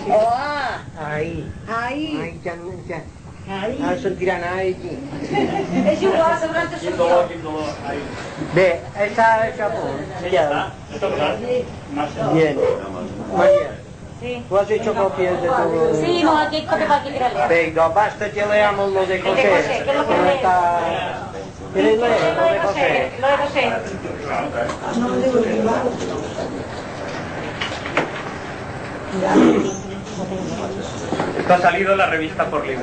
Ahí. Ahí. Ara sentiran ahí. És igual, segurament Quin dolor, quin dolor. Ahí. Bé, està això a punt. ¿Está? ¿Está claro? Bien. Maria, Sí. ¿tú has hecho copias de tu...? Sí, no, aquí copia para que quiera leer. Venga, basta que leamos lo de El José. de José, ¿qué es lo que No lee? está... ¿Quieres leer Lo lo de de José, José? lo de José. Esto ha salido en la revista Por Libre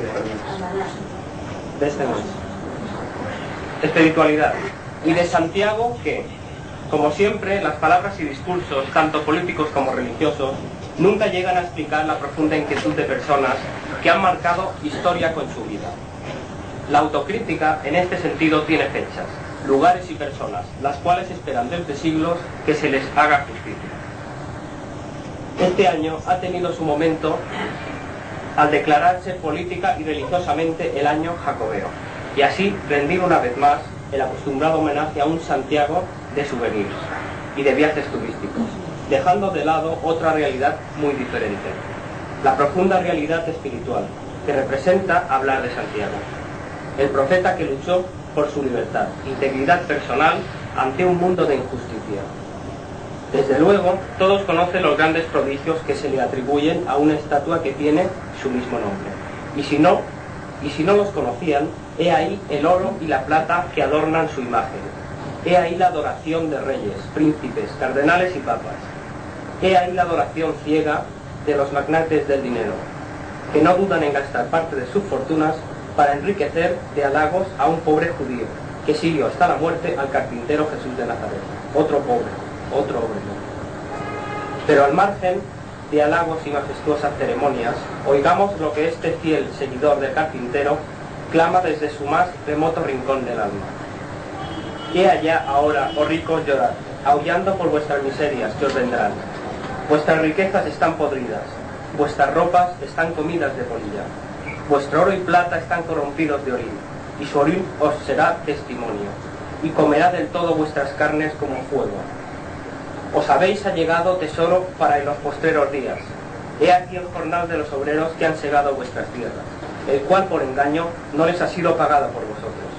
de este mes. Espiritualidad. Y de Santiago que, como siempre, las palabras y discursos, tanto políticos como religiosos, nunca llegan a explicar la profunda inquietud de personas que han marcado historia con su vida. La autocrítica, en este sentido, tiene fechas, lugares y personas, las cuales esperan desde siglos que se les haga justicia. Este año ha tenido su momento al declararse política y religiosamente el año jacobeo, y así rendir una vez más el acostumbrado homenaje a un Santiago de souvenirs y de viajes turísticos, dejando de lado otra realidad muy diferente, la profunda realidad espiritual, que representa hablar de Santiago, el profeta que luchó por su libertad, integridad personal ante un mundo de injusticia. Desde luego, todos conocen los grandes prodigios que se le atribuyen a una estatua que tiene su mismo nombre. Y si no los conocían, he ahí el oro y la plata que adornan su imagen. He ahí la adoración de reyes, príncipes, cardenales y papas. He ahí la adoración ciega de los magnates del dinero, que no dudan en gastar parte de sus fortunas para enriquecer de halagos a un pobre judío, que siguió hasta la muerte al carpintero Jesús de Nazaret. Otro pobre, otro obrero. Pero al margen de halagos y majestuosas ceremonias, oigamos lo que este fiel seguidor del carpintero clama desde su más remoto rincón del alma. He allá ahora, oh ricos, llorad, aullando por vuestras miserias que os vendrán. Vuestras riquezas están podridas, vuestras ropas están comidas de polilla, vuestro oro y plata están corrompidos de orín, y su orín os será testimonio, y comerá del todo vuestras carnes como fuego. Os habéis allegado tesoro para en los postreros días. He aquí el jornal de los obreros que han segado vuestras tierras, el cual por engaño no les ha sido pagado por vosotros.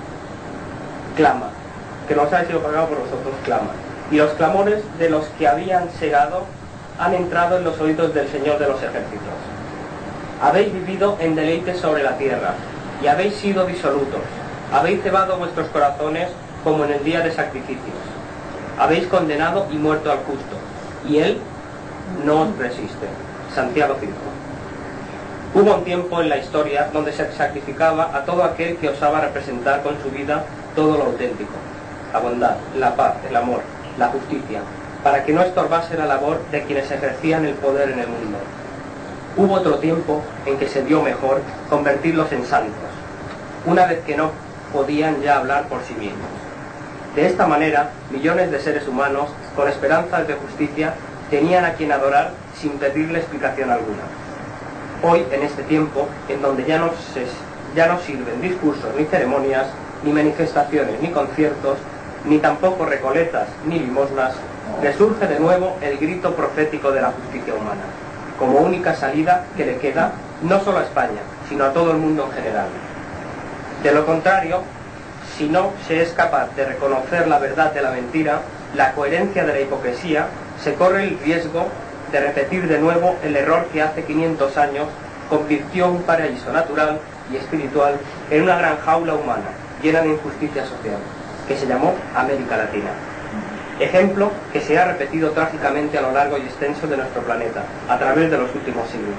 Clama, que no os ha sido pagado por vosotros, clama. Y los clamores de los que habían segado han entrado en los oídos del Señor de los ejércitos. Habéis vivido en deleites sobre la tierra, y habéis sido disolutos. Habéis cebado vuestros corazones como en el día de sacrificios. Habéis condenado y muerto al justo, y él no os resiste. Santiago 5. Hubo un tiempo en la historia donde se sacrificaba a todo aquel que osaba representar con su vida todo lo auténtico, la bondad, la paz, el amor, la justicia, para que no estorbase la labor de quienes ejercían el poder en el mundo. Hubo otro tiempo en que se vio mejor convertirlos en santos, una vez que no podían ya hablar por sí mismos. De esta manera, millones de seres humanos, con esperanzas de justicia, tenían a quien adorar sin pedirle explicación alguna. Hoy, en este tiempo, en donde ya no sirven discursos ni ceremonias, ni manifestaciones ni conciertos, ni tampoco recoletas ni limosnas, resurge de nuevo el grito profético de la justicia humana, como única salida que le queda no solo a España, sino a todo el mundo en general. De lo contrario, si no se es capaz de reconocer la verdad de la mentira, la coherencia de la hipocresía, se corre el riesgo de repetir de nuevo el error que hace 500 años convirtió un paraíso natural y espiritual en una gran jaula humana, llena de injusticia social, que se llamó América Latina. Ejemplo que se ha repetido trágicamente a lo largo y extenso de nuestro planeta, a través de los últimos siglos.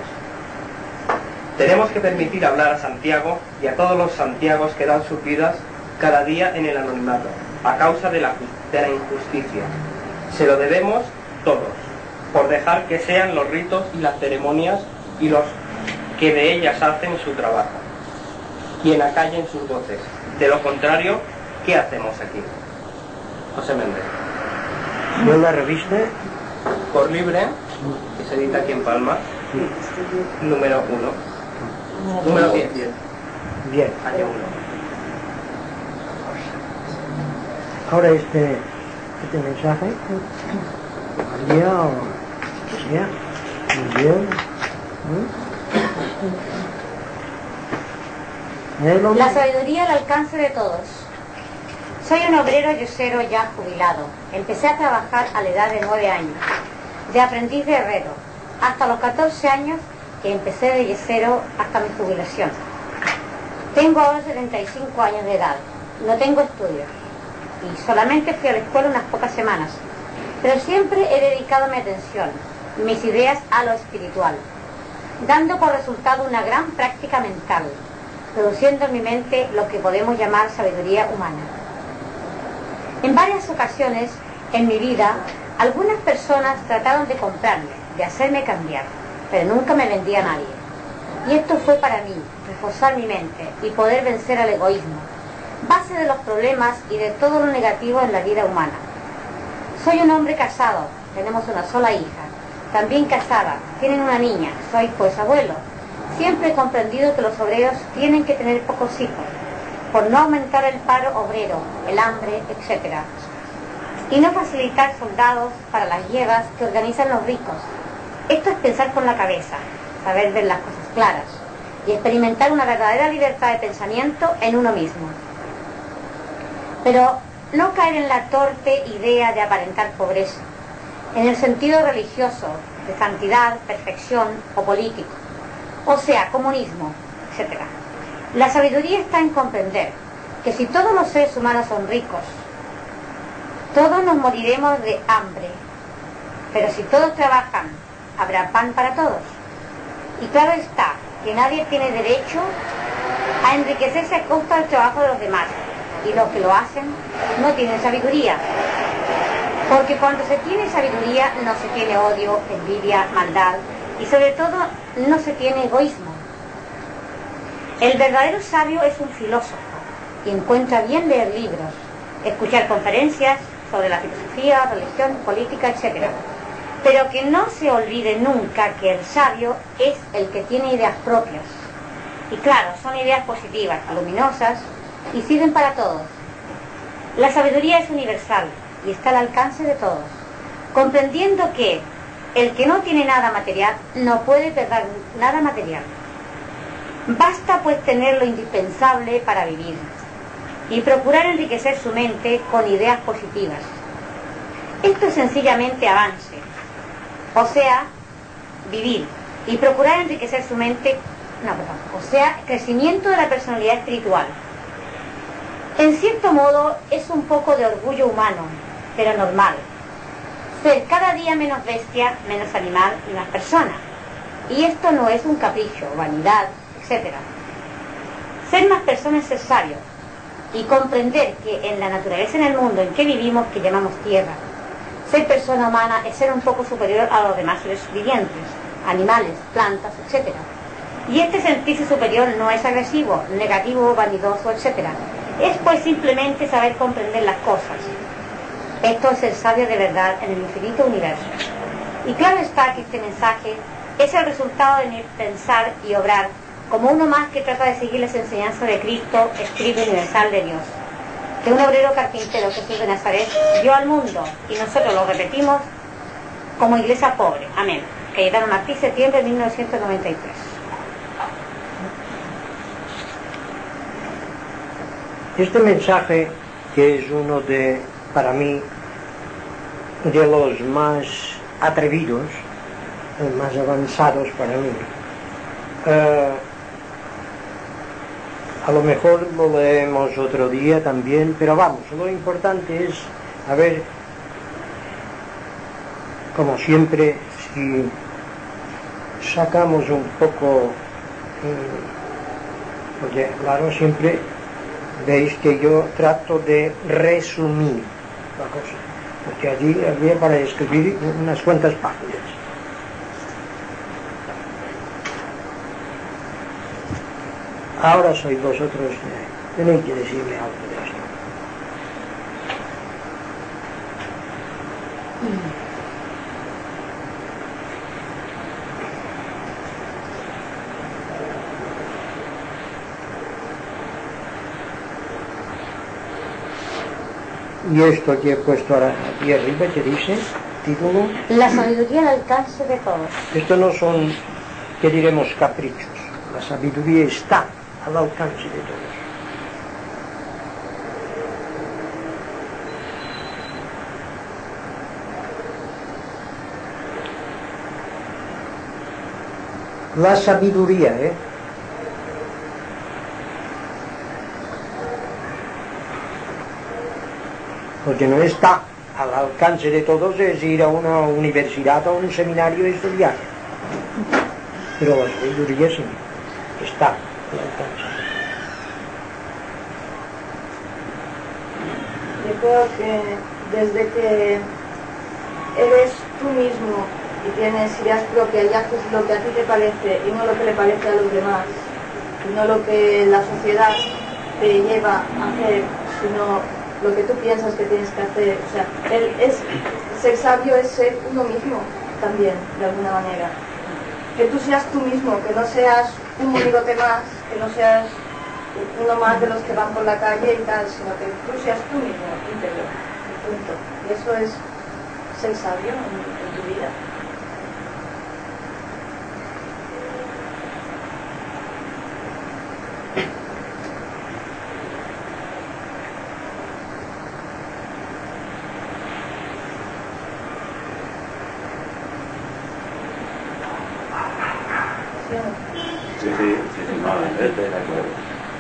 Tenemos que permitir hablar a Santiago y a todos los Santiagos que dan sus vidas cada día en el anonimato, a causa de la injusticia. Se lo debemos todos, por dejar que sean los ritos y las ceremonias y los que de ellas hacen su trabajo, quien acallen sus voces. De lo contrario, ¿qué hacemos aquí? José Méndez. ¿No la revista? Por Libre, que se edita aquí en Palma, número 1. Número 10. Bien. Año 1. Ahora este mensaje. Ya, muy bien. La sabiduría al alcance de todos. Soy un obrero yesero ya jubilado. Empecé a trabajar a la edad de 9 años, de aprendiz de herrero, hasta los 14 años que empecé de yesero hasta mi jubilación. Tengo ahora 75 años de edad, no tengo estudios y solamente fui a la escuela unas pocas semanas, pero siempre he dedicado mi atención, mis ideas a lo espiritual, dando por resultado una gran práctica mental, produciendo en mi mente lo que podemos llamar sabiduría humana. En varias ocasiones en mi vida, algunas personas trataron de comprarme, de hacerme cambiar, pero nunca me vendía a nadie. Y esto fue para mí, reforzar mi mente y poder vencer al egoísmo, base de los problemas y de todo lo negativo en la vida humana. Soy un hombre casado, tenemos una sola hija, también casada, tienen una niña, soy pues abuelo. Siempre he comprendido que los obreros tienen que tener pocos hijos, por no aumentar el paro obrero, el hambre, etc. Y no facilitar soldados para las guerras que organizan los ricos. Esto es pensar con la cabeza, saber ver las cosas claras y experimentar una verdadera libertad de pensamiento en uno mismo. Pero no caer en la torpe idea de aparentar pobreza, en el sentido religioso, de santidad, perfección o político, o sea, comunismo, etc. La sabiduría está en comprender que si todos los seres humanos son ricos, todos nos moriremos de hambre, pero si todos trabajan, habrá pan para todos. Y claro está que nadie tiene derecho a enriquecerse a costa del trabajo de los demás, y los que lo hacen no tienen sabiduría, porque cuando se tiene sabiduría no se tiene odio, envidia, maldad y sobre todo no se tiene egoísmo. El verdadero sabio es un filósofo y encuentra bien leer libros, escuchar conferencias sobre la filosofía, religión, política, etc. Pero que no se olvide nunca que el sabio es el que tiene ideas propias. Y claro, son ideas positivas, luminosas y sirven para todos. La sabiduría es universal y está al alcance de todos, comprendiendo que el que no tiene nada material no puede perder nada material. Basta pues tener lo indispensable para vivir y procurar enriquecer su mente con ideas positivas. Esto es sencillamente avance, o sea, vivir y procurar enriquecer su mente, o sea, crecimiento de la personalidad espiritual. En cierto modo es un poco de orgullo humano, pero normal. Ser cada día menos bestia, menos animal y más persona. Y esto no es un capricho, vanidad, etc. Ser más persona es ser sabio y comprender que en la naturaleza, en el mundo en que vivimos, que llamamos tierra, ser persona humana es ser un poco superior a los demás seres vivientes, animales, plantas, etc. Y este sentirse superior no es agresivo, negativo, vanidoso, etc. Es pues simplemente saber comprender las cosas. Esto es ser sabio de verdad en el infinito universo. Y claro está que este mensaje es el resultado de mi pensar y obrar como uno más que trata de seguir las enseñanzas de Cristo, Espíritu Universal de Dios, que un obrero carpintero, Jesús de Nazaret, dio al mundo, y nosotros lo repetimos como iglesia pobre. Amén. Cayetano Martí, septiembre de 1993. Este mensaje, que es uno de, para mí, de los más atrevidos, más avanzados para mí, a lo mejor lo leemos otro día también, pero vamos, lo importante es, a ver, como siempre, si sacamos un poco, porque claro, siempre veis que yo trato de resumir la cosa, porque allí había para escribir unas cuantas páginas. Ahora sois vosotros, tenéis que decirme algo de esto. Y esto que he puesto ahora aquí arriba, que dice, título. La sabiduría al alcance de todos. Esto no son que diremos caprichos. La sabiduría está al alcance de todos. La sabiduría, porque no está al alcance de todos, es ir a una universidad o a un seminario y estudiar. Pero la sabiduría sí, está al alcance. Yo creo que desde que eres tú mismo y tienes ideas propias y haces lo que a ti te parece y no lo que le parece a los demás, y no lo que la sociedad te lleva a hacer, sino lo que tú piensas que tienes que hacer. O sea, ser sabio es ser uno mismo también, de alguna manera. Que tú seas tú mismo, que no seas un monigote más, que no seas uno más de los que van por la calle y tal, sino que tú seas tú mismo, íntegro, punto. Y eso es ser sabio en tu vida. Sí, no, estoy de acuerdo.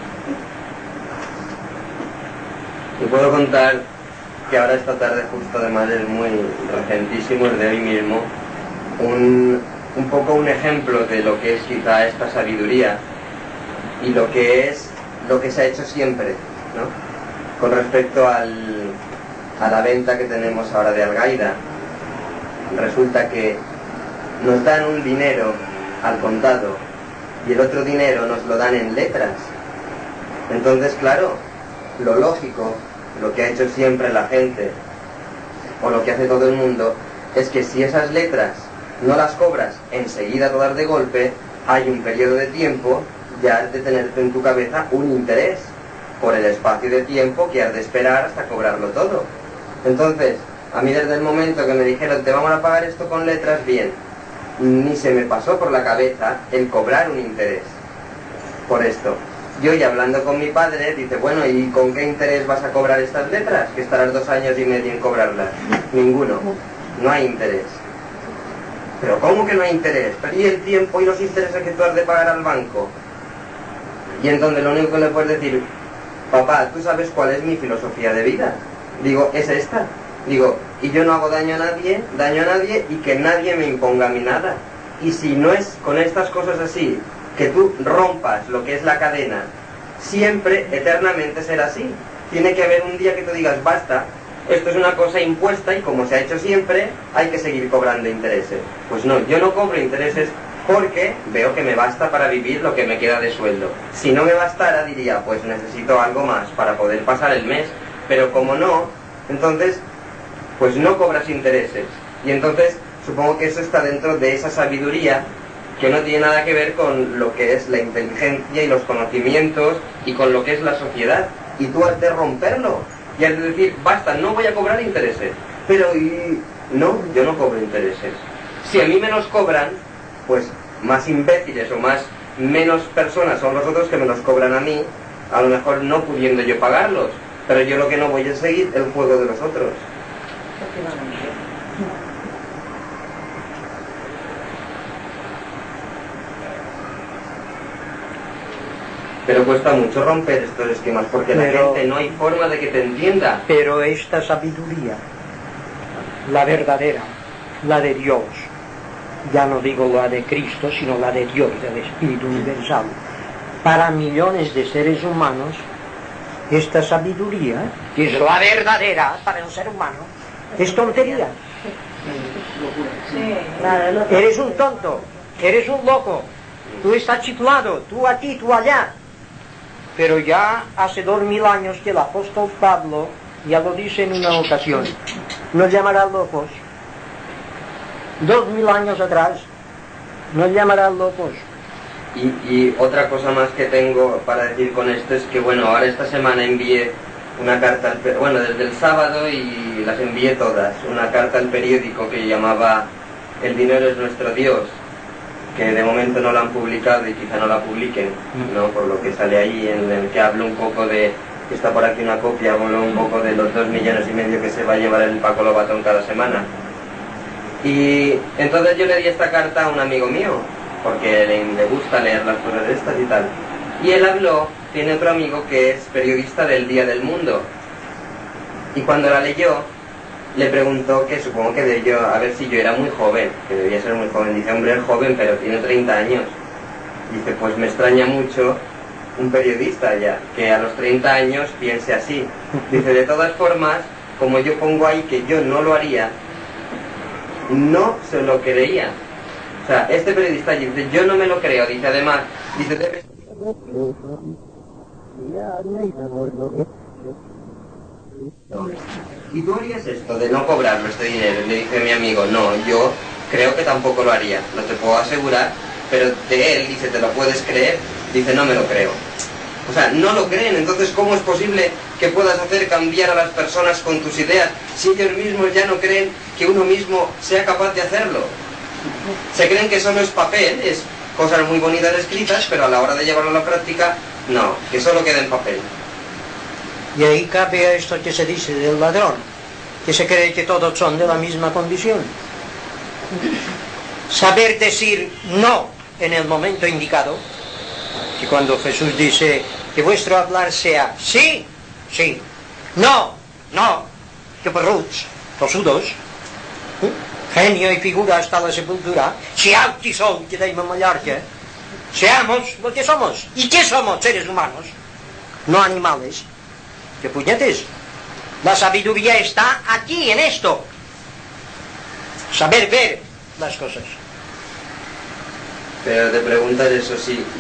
Y puedo contar que ahora esta tarde, justo además es muy recentísimo, es de hoy mismo, un poco un ejemplo de lo que es quizá esta sabiduría y lo que se ha hecho siempre, ¿no? Con respecto a la venta que tenemos ahora de Algaida, resulta que nos dan un dinero al contado y el otro dinero nos lo dan en letras. Entonces, claro, lo lógico, lo que ha hecho siempre la gente, o lo que hace todo el mundo, es que si esas letras no las cobras enseguida todas de golpe, hay un periodo de tiempo ya has de tener en tu cabeza un interés por el espacio de tiempo que has de esperar hasta cobrarlo todo. Entonces, a mí desde el momento que me dijeron te vamos a pagar esto con letras, bien, ni se me pasó por la cabeza el cobrar un interés por esto. Yo, y hablando con mi padre, dice, bueno, ¿y con qué interés vas a cobrar estas letras? Que estarás 2 años y medio en cobrarlas. Ninguno. No hay interés. ¿Pero cómo que no hay interés? ¿Pero y el tiempo y los intereses que tú has de pagar al banco? Y entonces lo único que le puedes decir, papá, ¿tú sabes cuál es mi filosofía de vida? Digo, es esta. Digo, y yo no hago daño a nadie y que nadie me imponga a mí nada. Y si no es con estas cosas así, que tú rompas lo que es la cadena, siempre, eternamente será así. Tiene que haber un día que tú digas, basta, esto es una cosa impuesta y como se ha hecho siempre, hay que seguir cobrando intereses. Pues no, yo no cobro intereses porque veo que me basta para vivir lo que me queda de sueldo. Si no me bastara, diría, pues necesito algo más para poder pasar el mes. Pero como no, entonces, pues no cobras intereses. Y entonces, supongo que eso está dentro de esa sabiduría que no tiene nada que ver con lo que es la inteligencia y los conocimientos y con lo que es la sociedad. Y tú has de romperlo y has de decir, basta, no voy a cobrar intereses. Pero no, yo no cobro intereses. Si a mí me los cobran, pues más imbéciles o menos personas son los otros que me los cobran a mí, a lo mejor no pudiendo yo pagarlos. Pero yo lo que no voy a seguir el juego de los otros. Pero cuesta mucho romper estos esquemas porque la gente no hay forma de que te entienda. Pero esta sabiduría, la verdadera, la de Dios, ya no digo la de Cristo, sino la de Dios, del Espíritu Universal, para millones de seres humanos, esta sabiduría, que es la verdadera para el ser humano, es tontería. Eres un tonto, eres un loco, tú estás chiflado, tú aquí, tú allá. Pero ya hace 2000 años que el apóstol Pablo ya lo dice en una ocasión, nos llamará locos. 2000 años atrás nos llamarán locos. Y otra cosa más que tengo para decir con esto es que, bueno, ahora esta semana envié una carta, desde el sábado y las envié todas, una carta al periódico que llamaba El dinero es nuestro Dios. que de momento no la han publicado y quizá no la publiquen, ¿no? Por lo que sale ahí, en el que hablo un poco de, que está por aquí una copia, hablo un poco de los 2,5 millones que se va a llevar el Paco Lobatón cada semana. Y entonces yo le di esta carta a un amigo mío, porque le gusta leer las cosas de estas y tal. Y él habló, tiene otro amigo que es periodista del Día del Mundo. Y cuando la leyó, le preguntó que supongo que debió, a ver si yo era muy joven, que debía ser muy joven. Dice, hombre, es joven, pero tiene 30 años. Dice, pues me extraña mucho un periodista ya, que a los 30 años piense así. Dice, de todas formas, como yo pongo ahí que yo no lo haría, no se lo creía. O sea, este periodista dice, yo no me lo creo. Dice, además, dice, debes... ¿Y tú harías esto de no cobrarlo, este dinero? Le dice mi amigo, no, yo creo que tampoco lo haría, no te puedo asegurar, pero de él, dice, ¿te lo puedes creer? Dice, no me lo creo. O sea, no lo creen, entonces ¿cómo es posible que puedas hacer cambiar a las personas con tus ideas si ellos mismos ya no creen que uno mismo sea capaz de hacerlo? Se creen que solo es papel, es cosas muy bonitas escritas, pero a la hora de llevarlo a la práctica, no, que solo queda en papel. Y ahí cabe esto que se dice del ladrón, que se cree que todos son de la misma condición. Saber decir no en el momento indicado, que cuando Jesús dice que vuestro hablar sea sí, sí, no, no, que perruts, tosudos, genio y figura hasta la sepultura, si auti son, que dai Mallorca, seamos lo que somos. ¿Y qué somos? Seres humanos, no animales. ¿Qué puñetes? La sabiduría está aquí, en esto. Saber ver las cosas. Pero te preguntas eso,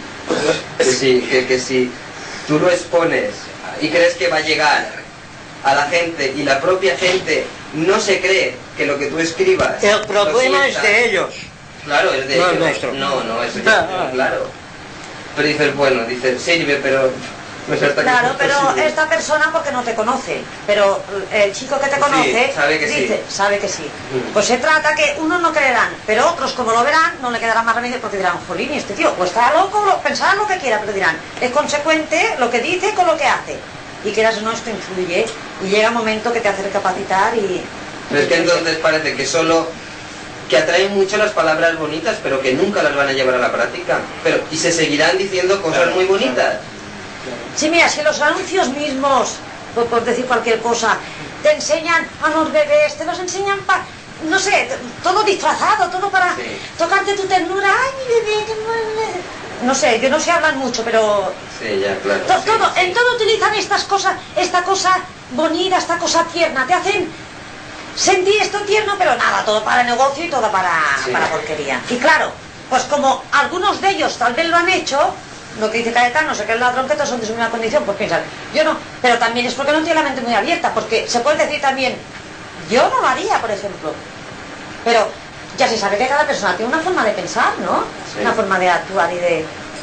que si tú lo expones y crees que va a llegar a la gente y la propia gente no se cree que lo que tú escribas... El problema es de ellos. Claro, es de ellos. No es nuestro. No, eso ya, claro. Pero dices, bueno, dices, sirve, pero... Claro, pero esta persona porque no te conoce, pero el chico que te conoce sí, sabe que dice, sí. sabe que sí. Pues se trata que unos no creerán, pero otros como lo verán no le quedará más remedio porque dirán, jolín, este tío o está loco, pensarán lo que quiera, pero dirán, es consecuente lo que dice con lo que hace. Y quieras o no, esto influye y llega un momento que te hace recapacitar y... Pero es que entonces parece que solo... que atraen mucho las palabras bonitas, pero que nunca las van a llevar a la práctica. Y se seguirán diciendo cosas muy bonitas. Sí, mira, si los anuncios mismos, por decir cualquier cosa, te enseñan a los bebés, te los enseñan para, no sé, todo disfrazado, todo para tocarte tu ternura. Ay, mi bebé, qué mal. No sé, yo no sé hablar mucho, pero... Sí, ya, claro. En todo utilizan estas cosas, esta cosa bonita, esta cosa tierna, te hacen sentir esto tierno, pero nada, todo para negocio y todo para porquería. Y claro, pues como algunos de ellos tal vez lo han hecho... Lo que dice Caetano, sé que el ladrón que todos son de su misma condición, pues piensan, yo no, pero también es porque no tiene la mente muy abierta, porque se puede decir también, yo no lo haría, por ejemplo, pero ya se sabe que cada persona tiene una forma de pensar, ¿no? Sí. Una forma de actuar y de...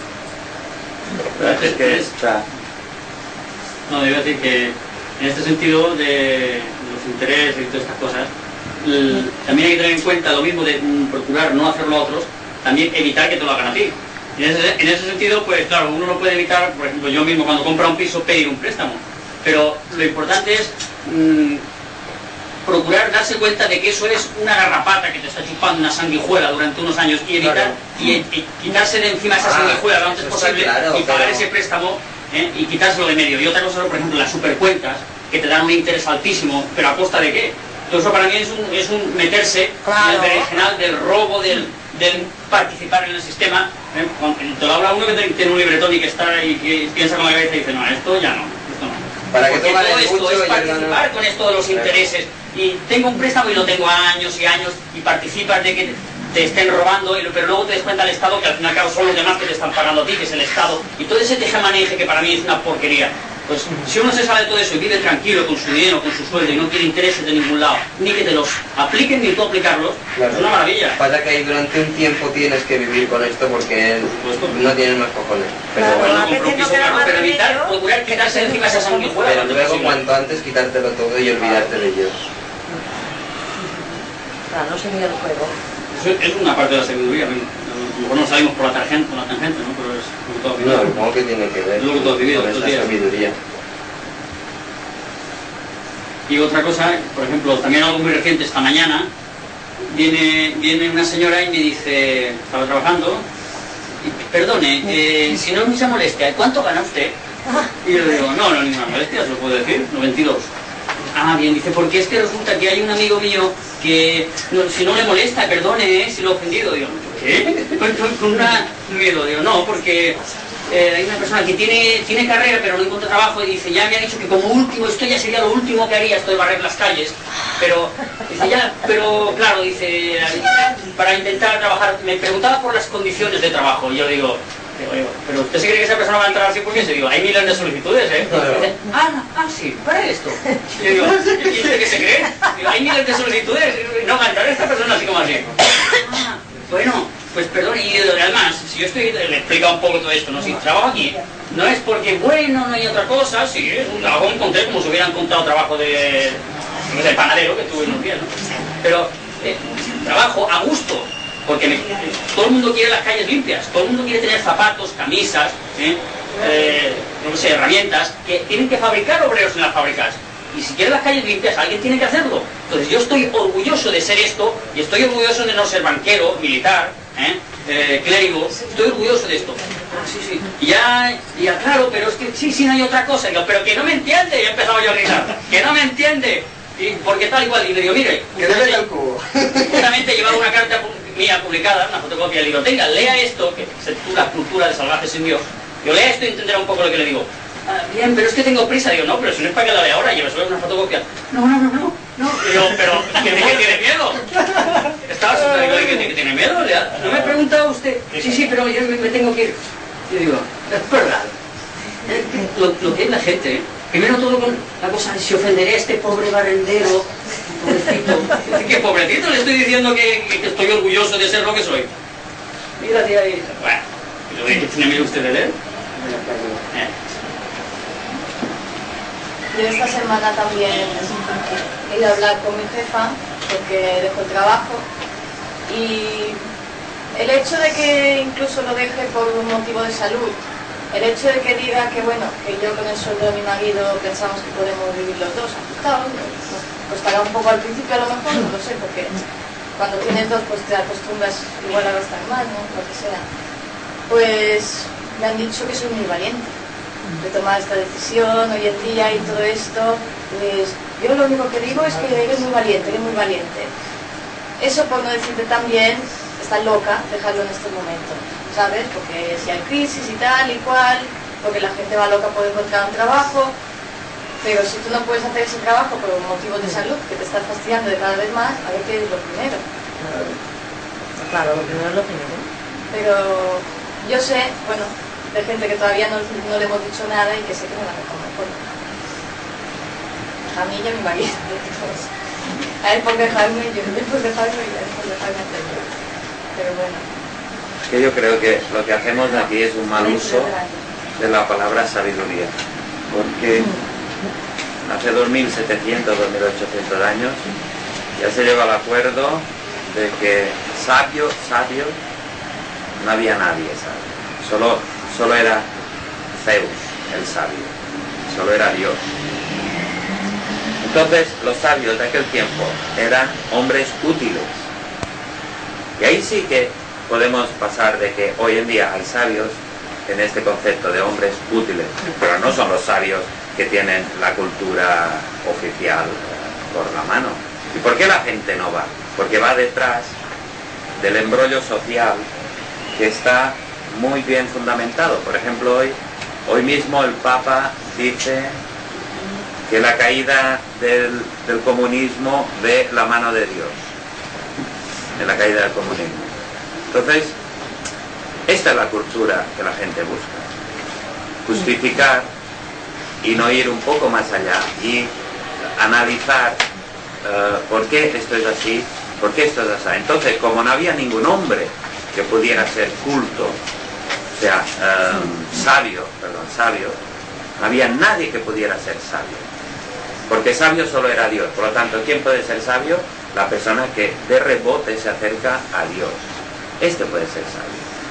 Es que es... No, yo iba a decir que en este sentido de los intereses y todas estas cosas, también hay que tener en cuenta lo mismo de procurar no hacerlo a otros, también evitar que te lo hagan a ti. En ese sentido, pues claro, uno no puede evitar, por ejemplo, yo mismo cuando compro un piso pedir un préstamo, pero lo importante es procurar darse cuenta de que eso es una garrapata que te está chupando una sanguijuela durante unos años y evitar y quitarse de encima esa sanguijuela lo antes posible y pagar ese préstamo y quitárselo de medio. Y otra cosa, por ejemplo, las supercuentas que te dan un interés altísimo, pero ¿a costa de qué? Todo eso para mí es un meterse en el berenjenal del robo, del participar en el sistema. Te lo habla uno que tiene un libretón y que está y que piensa con la cabeza y dice, no, esto ya no, esto no. Para que todo esto es participar con esto de los intereses. Y tengo un préstamo y lo tengo años y años y participas de que te estén robando, pero luego te des cuenta del Estado que al fin y al cabo son los demás que te están pagando a ti, que es el Estado. Y todo ese tejemaneje que para mí es una porquería. Pues si uno se sabe de todo eso y vive tranquilo con su dinero, con su sueldo y no tiene intereses de ningún lado, ni que te los apliquen ni tú aplicarlos, claro, es una maravilla. Pasa que ahí durante un tiempo tienes que vivir con esto porque no tienes más cojones. Pero claro, bueno, compromiso, claro, pero evitar, procurar quitarse de encima esa sanguijuela. Pero luego cuanto antes quitártelo todo y olvidarte de ellos. Claro, no seguir el juego. Es una parte de la sabiduría. luego no salimos por la tangente, ¿no? Pero es lo que todo ha vivido. No, supongo que tiene que ver Lo que tú has vivido con estos esta días. sabiduría. Y otra cosa, por ejemplo, también algo muy reciente, esta mañana viene una señora y me dice, estaba trabajando, y, perdone, si no es mucha molestia, ¿cuánto gana usted? Y yo le digo, no, ninguna molestia, se lo puedo decir, 92. Ah, bien, dice, porque es que resulta que hay un amigo mío que, si no le molesta, perdone, si lo he ofendido. Digo, ¿qué? Con una miedo, digo, no, porque hay una persona que tiene carrera pero no encuentra trabajo y dice, ya me ha dicho que como último, esto ya sería lo último que haría, esto de barrer las calles, pero dice, ya, pero claro, dice, para intentar trabajar, me preguntaba por las condiciones de trabajo, y yo digo, pero ¿usted se cree que esa persona va a entrar así por qué? Y digo, hay miles de solicitudes, ¿eh? Dice, sí, para esto. Y yo digo, ¿y usted qué se cree? Digo, hay miles de solicitudes, no va a entrar esta persona así como así. Bueno, pues perdón, y además, si yo le he explicado un poco todo esto, ¿no? Si trabajo aquí, no es porque, bueno, no hay otra cosa, sí, es un trabajo que encontré como si hubieran contado trabajo de panadero que tuve unos días, ¿no? Pero trabajo a gusto, porque todo el mundo quiere las calles limpias, todo el mundo quiere tener zapatos, camisas, no sé, herramientas, que tienen que fabricar obreros en las fábricas. Y si quieren las calles limpias, alguien tiene que hacerlo. Entonces yo estoy orgulloso de ser esto, y estoy orgulloso de no ser banquero, militar, clérigo, estoy orgulloso de esto. Sí. Y ya, claro, pero es que sí, no hay otra cosa. Digo, pero que no me entiende, y empezaba yo a gritar, que no me entiende. Y porque tal igual, y le digo, mire, que debe al cubo. Justamente llevaba una carta mía publicada, una fotocopia, y le digo, tenga, lea esto, que se titula Cultura de Salvajes sin Dios. Yo lea esto y entenderá un poco lo que le digo. Bien, pero es que tengo prisa. Digo, no, pero si no es para que la lea ahora, lleva solo una fotocopia. No. Digo, pero ¿que tiene miedo? Estaba asustado, digo, ¿que tiene miedo? ¿No me ha preguntado usted? Sí, pero yo me tengo que ir. Yo digo, es verdad. Lo que es la gente, primero todo con la cosa, si ofenderé a este pobre barrendero, pobrecito. ¿Qué pobrecito? Le estoy diciendo que estoy orgulloso de ser lo que soy. Mira, tía, ahí. Bueno, ¿qué tiene miedo usted de leer? Yo esta semana también he ido a hablar con mi jefa porque dejó el trabajo, y el hecho de que incluso lo deje por un motivo de salud, el hecho de que diga que bueno, que yo con el sueldo de mi marido pensamos que podemos vivir los dos ajustados, nos costará un poco al principio, a lo mejor, no lo sé, porque cuando tienes dos pues te acostumbras igual a gastar más, ¿no? Lo que sea. Pues me han dicho que soy muy valiente de tomar esta decisión hoy en día y todo esto. Pues yo lo único que digo es que eres muy valiente, eso, por no decirte también, está loca dejarlo en estos momentos, ¿sabes? Porque si hay crisis y tal y cual, porque la gente va loca por encontrar un trabajo, pero si tú no puedes hacer ese trabajo por motivos de salud, que te estás fastidiando de cada vez más, a ver qué es lo primero. Claro, lo primero es lo primero. Pero yo sé, bueno, de gente que todavía no le hemos dicho nada y que sé que me va a dejar mejor. A mí y a mi marido. A él por dejarme, yo por dejarme y a él por dejarme hacerlo. Pero bueno. Es que yo creo que lo que hacemos aquí es un mal uso de la palabra sabiduría. Porque hace 2700, 2800 años ya se llegó al acuerdo de que sabio, no había nadie sabio. Solo era Zeus, el sabio. Solo era Dios. Entonces, los sabios de aquel tiempo eran hombres útiles. Y ahí sí que podemos pasar de que hoy en día hay sabios en este concepto de hombres útiles, pero no son los sabios que tienen la cultura oficial por la mano. ¿Y por qué la gente no va? Porque va detrás del embrollo social que está muy bien fundamentado. Por ejemplo, hoy mismo el Papa dice que la caída del comunismo ve la mano de Dios, en la caída del comunismo. Entonces, esta es la cultura que la gente busca. Justificar y no ir un poco más allá y analizar por qué esto es así, por qué esto es así. Entonces, como no había ningún hombre que pudiera ser culto, o sea, sabio, no había nadie que pudiera ser sabio. Porque sabio solo era Dios. Por lo tanto, ¿quién puede ser sabio? La persona que de rebote se acerca a Dios. Este puede ser sabio.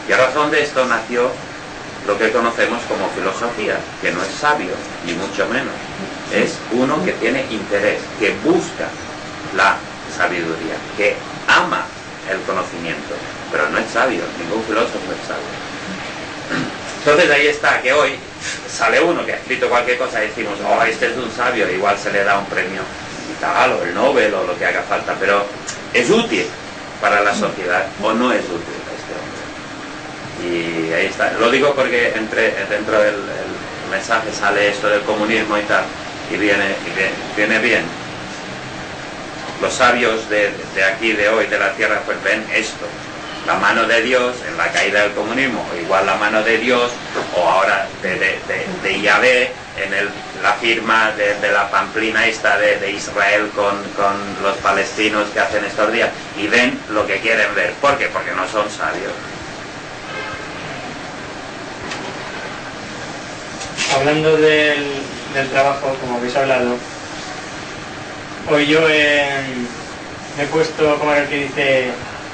Y a razón de esto nació lo que conocemos como filosofía, que no es sabio, ni mucho menos. Es uno que tiene interés, que busca la sabiduría, que ama el conocimiento, pero no es sabio, ningún filósofo es sabio. Entonces ahí está, que hoy sale uno que ha escrito cualquier cosa y decimos, oh, este es un sabio, igual se le da un premio y tal, o el Nobel, o lo que haga falta, pero ¿es útil para la sociedad o no es útil este hombre? Y ahí está, lo digo porque dentro del mensaje sale esto del comunismo y tal, y viene bien. Los sabios de aquí, de hoy, de la tierra, pues ven esto, la mano de Dios en la caída del comunismo, o igual la mano de Dios, o ahora de Yahvé en la firma de la pamplina esta de Israel con los palestinos que hacen estos días, y ven lo que quieren ver. ¿Por qué? Porque no son sabios. Hablando del trabajo, como habéis hablado, hoy yo me he puesto, como era el que dice,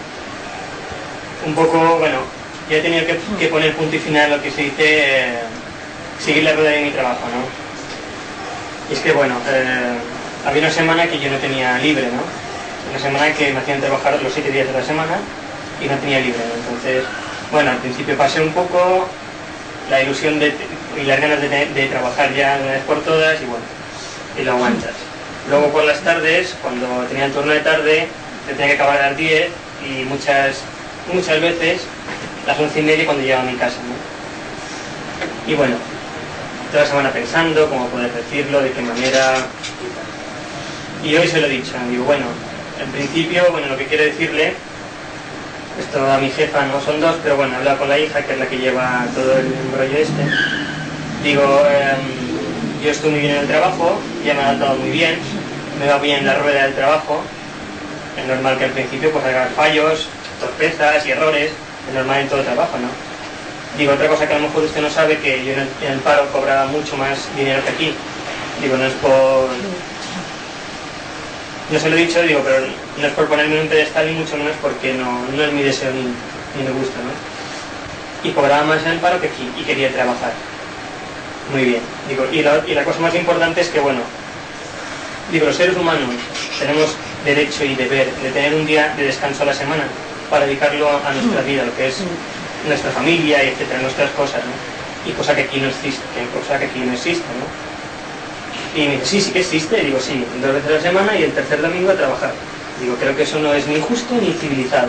un poco, bueno, ya he tenido que poner punto y final a lo que se dice, seguir la rueda de mi trabajo, ¿no? Y es que, bueno, había una semana que yo no tenía libre, ¿no? Una semana que me hacían trabajar los 7 días de la semana y no tenía libre, ¿no? Entonces, bueno, al principio pasé un poco la ilusión y las ganas de trabajar ya de una vez por todas, y bueno, y lo aguantas. Luego por las tardes, cuando tenía el turno de tarde, me tenía que acabar a las 10 y muchas veces las 11:30 cuando llegaba a mi casa, ¿no? Y bueno, toda la semana pensando cómo poder decirlo, de qué manera y hoy se lo he dicho, digo, bueno, en principio, bueno, lo que quiero decirle, esto a mi jefa, no son dos, pero bueno, he hablado con la hija, que es la que lleva todo el rollo este. Digo, yo estoy muy bien en el trabajo, ya me ha adaptado muy bien, me va bien la rueda del trabajo. Es normal que al principio pues haya fallos, torpezas y errores, es normal en todo trabajo, ¿no? Digo, otra cosa que a lo mejor usted no sabe, que yo en el paro cobraba mucho más dinero que aquí. Digo, no es por... No se lo he dicho, digo, pero no es por ponerme en un pedestal ni mucho menos, porque no es mi deseo ni me gusta, ¿no? Y cobraba más en el paro que aquí y quería trabajar. Muy bien. Digo, y la cosa más importante es que, bueno, digo, los seres humanos tenemos derecho y deber de tener un día de descanso a la semana para dedicarlo a nuestra vida, lo que es nuestra familia y etcétera, nuestras cosas, ¿no? Y cosa que aquí no existe, ¿no? Y me dice, sí que existe. Digo, sí, 2 veces a la semana y el tercer domingo a trabajar. Digo, creo que eso no es ni justo ni civilizado.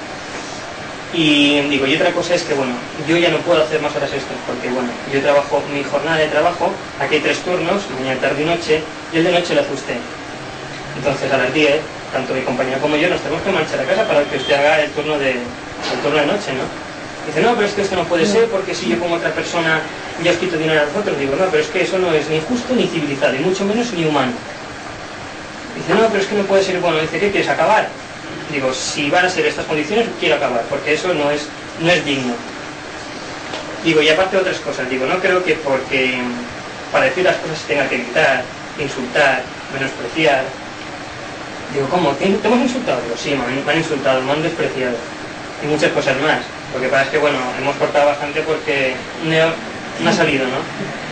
Y digo, y otra cosa es que, bueno, yo ya no puedo hacer más horas extras, porque, bueno, yo trabajo, mi jornada de trabajo, aquí hay 3 turnos, mañana, tarde y noche, y el de noche lo hace usted. Entonces a las 10, tanto mi compañero como yo nos tenemos que marchar a casa para que usted haga el turno de noche, ¿no? Dice, no, pero es que esto no puede ser, porque si yo como otra persona ya os quito dinero a vosotros. Digo, no, pero es que eso no es ni justo ni civilizado, y mucho menos ni humano. Dice, no, pero es que no puede ser. Bueno, dice, ¿qué quieres, acabar? Digo, si van a ser estas condiciones, quiero acabar, porque eso no es digno. Digo, y aparte de otras cosas, digo, no creo que porque para decir las cosas se tenga que gritar, insultar, menospreciar. Digo, ¿cómo? ¿Te hemos insultado? Digo, sí, me han insultado, me han despreciado, y muchas cosas más. Lo que pasa es que, bueno, hemos cortado bastante porque no ha salido, ¿no?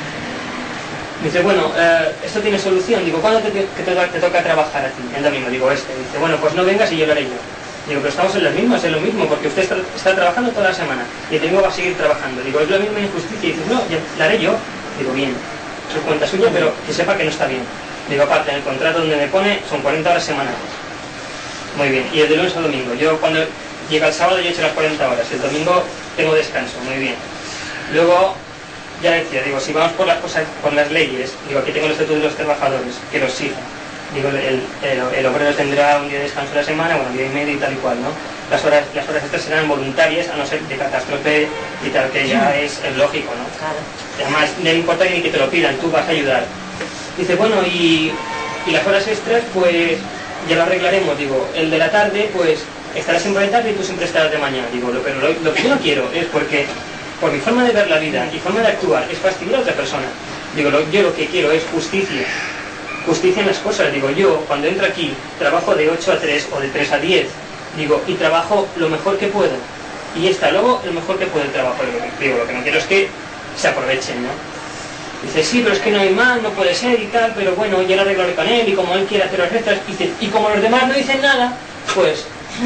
Dice, bueno, esto tiene solución. Digo, ¿cuándo te toca trabajar a ti? El domingo. Digo, este. Dice, bueno, pues no vengas y yo lo haré yo. Digo, pero estamos en las mismas, es lo mismo, porque usted está trabajando toda la semana y el domingo va a seguir trabajando. Digo, es la misma injusticia. Y dice, no, la haré yo. Digo, bien, es cuenta suya, pero que sepa que no está bien. Digo, aparte, en el contrato donde me pone son 40 horas semanales. Muy bien, y el de lunes a domingo. Yo cuando llega el sábado yo he hecho las 40 horas, el domingo tengo descanso, muy bien. Luego, ya decía, digo, si vamos por las cosas, por las leyes, digo, aquí tengo el Estatuto de los Trabajadores, que los siga. Digo, el obrero tendrá un día de descanso a la semana, bueno, un día y medio y tal y cual, ¿no? Las horas estas serán voluntarias, a no ser de catástrofe y tal, que ya es lógico, ¿no? Claro. Además, no importa ni que te lo pidan, tú vas a ayudar. Dice, bueno, y las horas extras, pues, ya lo arreglaremos. Digo, el de la tarde, pues, estarás siempre de tarde y tú siempre estarás de mañana. Digo, pero lo que yo no quiero es porque, por mi forma de ver la vida y forma de actuar, es fastidiar a otra persona. Digo, yo lo que quiero es justicia. Justicia en las cosas. Digo, yo cuando entro aquí trabajo de 8 a 3 o de 3 a 10. Digo, y trabajo lo mejor que puedo. y está luego lo mejor que puede el trabajo. Digo, lo que no quiero es que se aprovechen, ¿no? Dice, sí, pero es que no hay más, no puede ser y tal, pero bueno, yo lo arreglaré con él y como él quiere hacer las letras, y como los demás no dicen nada, pues...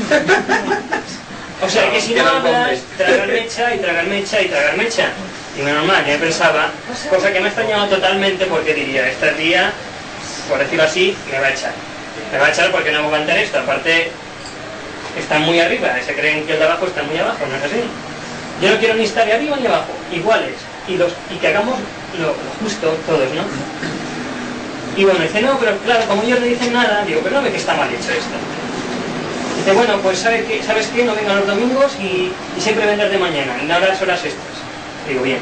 O sea, que si no hablas, tragar mecha y tragar mecha y tragar mecha. Y menos mal, yo pensaba, cosa que me ha extrañado totalmente porque diría, esta tía, por decirlo así, me va a echar. Me va a echar porque no va a aguantar esto, aparte están muy arriba, se creen que el de abajo está muy abajo, no es así. Yo no quiero ni estar ni arriba ni abajo, iguales, y que hagamos lo justo todos, ¿no? Y bueno, dice, no, pero claro, como ellos no dicen nada, digo, pero no ve que está mal hecho esto. Dice, bueno, pues ¿sabes qué? No vengan los domingos y siempre vendrás de mañana, y no harás horas extras. Digo, bien.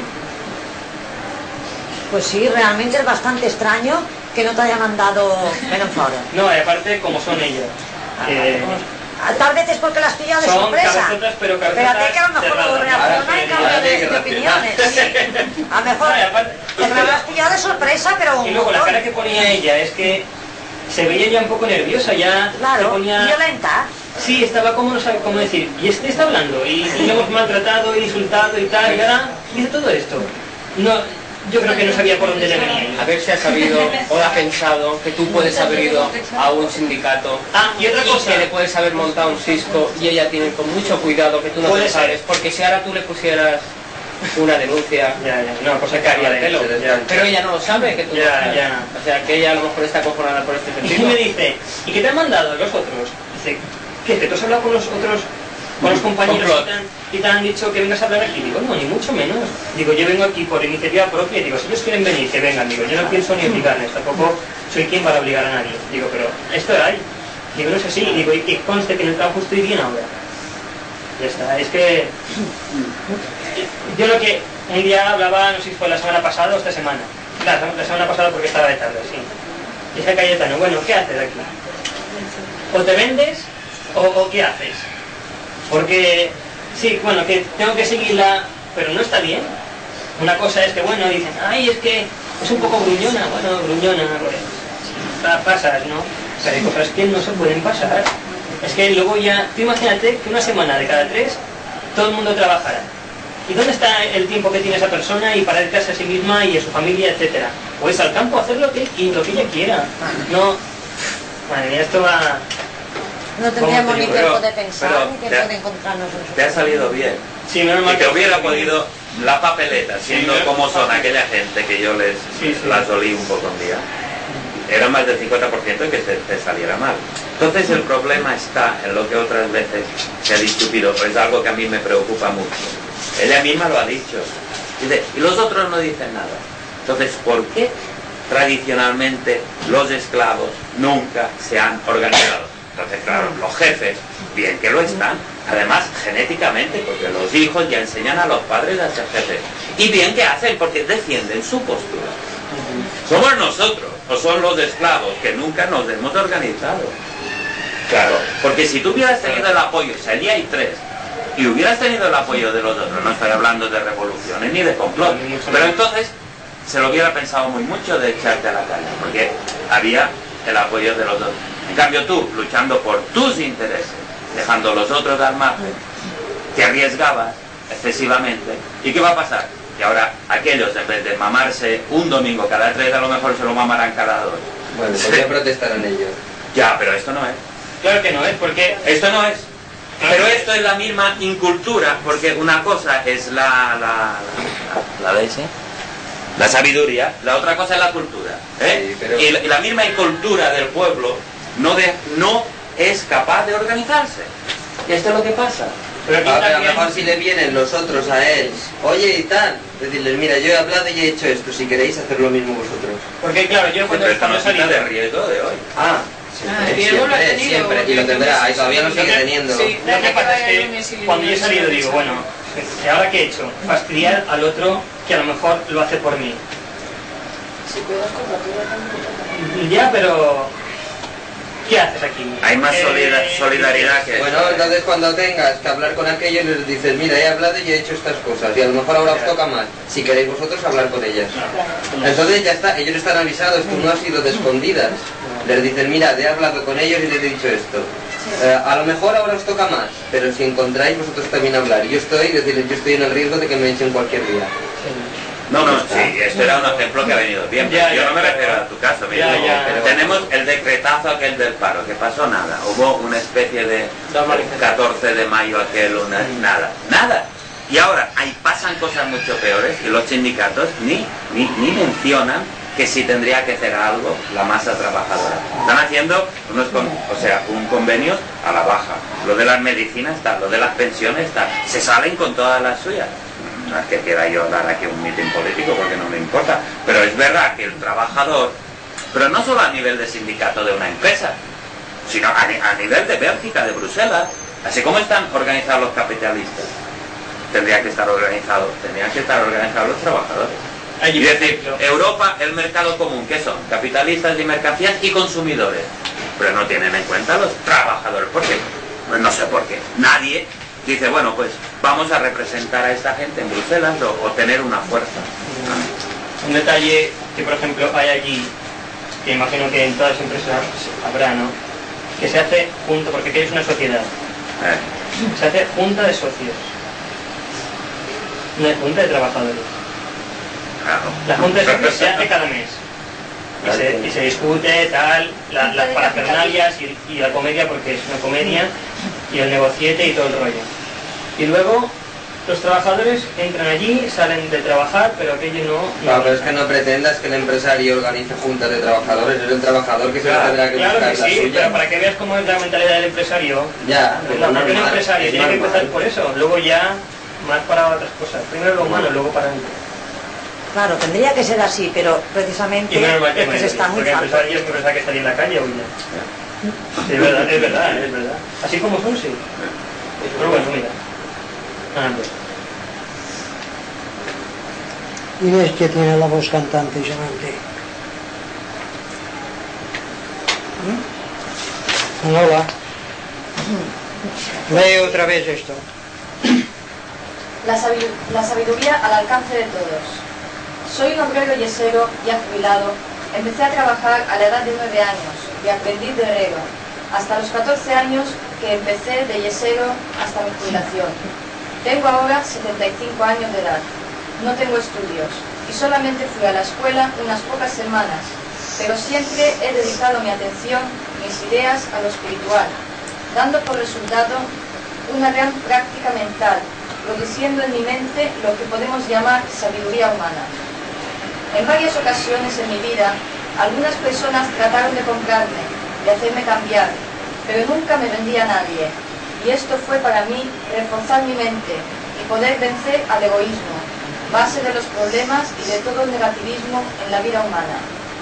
Pues sí, realmente es bastante extraño que no te haya mandado menos fora. No, y aparte, como son ellos. Tal vez es porque las pillado de son sorpresa. Cabezotas, pero cabezotas. Espérate que a lo mejor luego reacciona y cambia de opiniones. Sí. A lo mejor te habrás pillado de sorpresa, pero... Y luego la cara que ponía ella es que se veía ya un poco nerviosa, ya claro, se ponía... violenta. Sí, estaba como no sabe cómo decir, y este está hablando, y lo hemos maltratado, y insultado y tal, y ahora dice todo esto. No, yo creo que no sabía por dónde le venía. A ver si ha sabido o ha pensado que tú puedes haber ido a un sindicato y otra cosa, que le puedes haber montado un cisco y ella tiene con mucho cuidado que tú no lo sabes, porque si ahora tú le pusieras una denuncia, no, cosa que haría pelo, pero ella no lo sabe que tú lo sabes. O sea que ella a lo mejor está conformada por este sentido. Y me dice, ¿y qué te han mandado los otros? Dice, ¿qué? ¿Que tú has hablado con los otros, con los compañeros y te han dicho que vengas a hablar aquí? Digo, no, ni mucho menos. Digo, yo vengo aquí por iniciativa propia y digo, si ellos quieren venir, que vengan. Digo, yo no pienso ni obligarles, tampoco soy quien para obligar a nadie. Digo, pero esto hay. Digo, no es así. Digo, y que conste que en el trabajo estoy bien ahora. Ya está, es que... Yo lo que un día hablaba, no sé si fue la semana pasada o esta semana. La semana pasada porque estaba de tarde, sí. Dice Cayetano, bueno, ¿qué haces aquí? ¿O te vendes o qué haces? Porque, sí, bueno, que tengo que seguirla, pero no está bien. Una cosa es que, bueno, dicen, ay, es que es un poco gruñona. Bueno, gruñona, pues, pasas, ¿no? Pero hay cosas que no se pueden pasar. Es que luego ya, tú imagínate que una semana de cada 3 todo el mundo trabajará. ¿Y dónde está el tiempo que tiene esa persona y para dedicarse a sí misma y a su familia, etcétera? Pues al campo, hacer lo que ella quiera. No, madre mía, esto va... No tendríamos ni tiempo de pensar ni tiempo de encontrarnos nosotros. Te ha salido bien. Sí, menos mal que hubiera podido la papeleta, siendo como son aquella gente que yo les las olí un poco un día. Era más del 50% que te saliera mal. Entonces el problema está en lo que otras veces se ha discutido, es algo que a mí me preocupa mucho. Ella misma lo ha dicho. Dice, y los otros no dicen nada. Entonces, ¿por qué tradicionalmente los esclavos nunca se han organizado? Entonces, claro, los jefes, bien que lo están, además genéticamente, porque los hijos ya enseñan a los padres a ser jefes. Y bien que hacen, porque defienden su postura. Somos nosotros, o son los esclavos, que nunca nos hemos organizado. Claro, porque si tú hubieras tenido el apoyo, o sea, allí hay 3, y hubieras tenido el apoyo de los otros, no estoy hablando de revoluciones ni de complot, pero entonces se lo hubiera pensado muy mucho de echarte a la calle, porque había el apoyo de los otros. En cambio tú, luchando por tus intereses, dejando a los otros al margen, te arriesgabas excesivamente. ¿Y qué va a pasar? Que ahora aquellos, en vez de mamarse un domingo cada 3, a lo mejor se lo mamarán cada 2. Bueno, pues ya protestarán ellos. Ya, pero esto no es. Claro que no es, porque... Esto no es. Pero esto es la misma incultura, porque una cosa es la sabiduría, la otra cosa es la cultura. Sí, pero... y la misma incultura del pueblo no es capaz de organizarse. Y esto es lo que pasa. Pero aquí a lo mejor si le vienen los otros a él, oye y tal, decirles, mira, yo he hablado y he hecho esto, si queréis hacer lo mismo vosotros. Porque claro, yo cuando he salido de riesgo de hoy. Siempre, y lo tendrá, y todavía lo sigue teniendo. Sí, lo que pasa es que cuando yo he salido digo, bueno, ¿ahora qué he hecho? Fastidiar al otro que a lo mejor lo hace por mí. Si cuidas con la tuya también. Ya, pero... ¿qué haces aquí? Hay más solidaridad que... Bueno, entonces cuando tengas que hablar con aquellos les dices, mira, he hablado y he hecho estas cosas, y a lo mejor ahora os toca más, si queréis vosotros hablar con ellas. Entonces ya está, ellos están avisados, tú no has ido de escondidas. Les dices, mira, he hablado con ellos y les he dicho esto. A lo mejor ahora os toca más, pero si encontráis vosotros también hablar. Yo estoy en el riesgo de que me echen cualquier día. No, sí, esto era un ejemplo que ha venido bien. Yo no me refiero a tu caso. Tenemos el decretazo aquel del paro, que pasó nada. Hubo una especie de 14 de mayo aquel, nada. Y ahora, ahí pasan cosas mucho peores y los sindicatos ni mencionan que sí tendría que hacer algo la masa trabajadora. Están haciendo un convenio a la baja. Lo de las medicinas está, lo de las pensiones está. Se salen con todas las suyas. No es que quiera yo dar aquí un mitin político porque no me importa, pero es verdad que el trabajador, pero no solo a nivel de sindicato de una empresa, sino a nivel de Bélgica, de Bruselas, así como están organizados los capitalistas, tendrían que estar organizados los trabajadores. Y decir, Europa, el mercado común, ¿qué son? Capitalistas de mercancías y consumidores, pero no tienen en cuenta los trabajadores. ¿Por qué? Pues no sé por qué. Nadie dice, bueno, pues vamos a representar a esta gente en Bruselas o tener una fuerza. Un detalle que, por ejemplo, hay allí, que imagino que en todas las empresas habrá, ¿no? Que se hace junto, porque aquí es una sociedad. Se hace junta de socios. No hay junta de trabajadores. Claro. La junta de socios se hace cada mes. Y se discute, tal, las parafernalias y la comedia, porque es una comedia, y el negociete y todo el rollo. Y luego los trabajadores entran allí, salen de trabajar, pero aquello no... pero es que no pretendas que el empresario organice juntas de trabajadores, es el trabajador que se tendrá que buscar la suya. Pero para que veas cómo es la mentalidad del empresario, porque un empresario tiene que empezar por eso, luego ya más para otras cosas, primero lo humano, luego para el... Claro, tendría que ser así, pero precisamente es que se está muy falso. Porque el empresario que estaría en la calle hoy ya. Sí, es verdad. Así como son, sí. Pero bueno, mira. Y ves que tiene la voz cantante y sonante. Hola. Lee otra vez esto. La sabiduría al alcance de todos. Soy un obrero yesero ya jubilado. Empecé a trabajar a la edad de 9 años y aprendí de herrero, hasta los 14 años que empecé de yesero hasta mi jubilación. Tengo ahora 75 años de edad. No tengo estudios y solamente fui a la escuela unas pocas semanas, pero siempre he dedicado mi atención, mis ideas a lo espiritual, dando por resultado una gran práctica mental, produciendo en mi mente lo que podemos llamar sabiduría humana. En varias ocasiones en mi vida, algunas personas trataron de comprarme, de hacerme cambiar, pero nunca me vendía a nadie. Y esto fue para mí reforzar mi mente y poder vencer al egoísmo, base de los problemas y de todo el negativismo en la vida humana.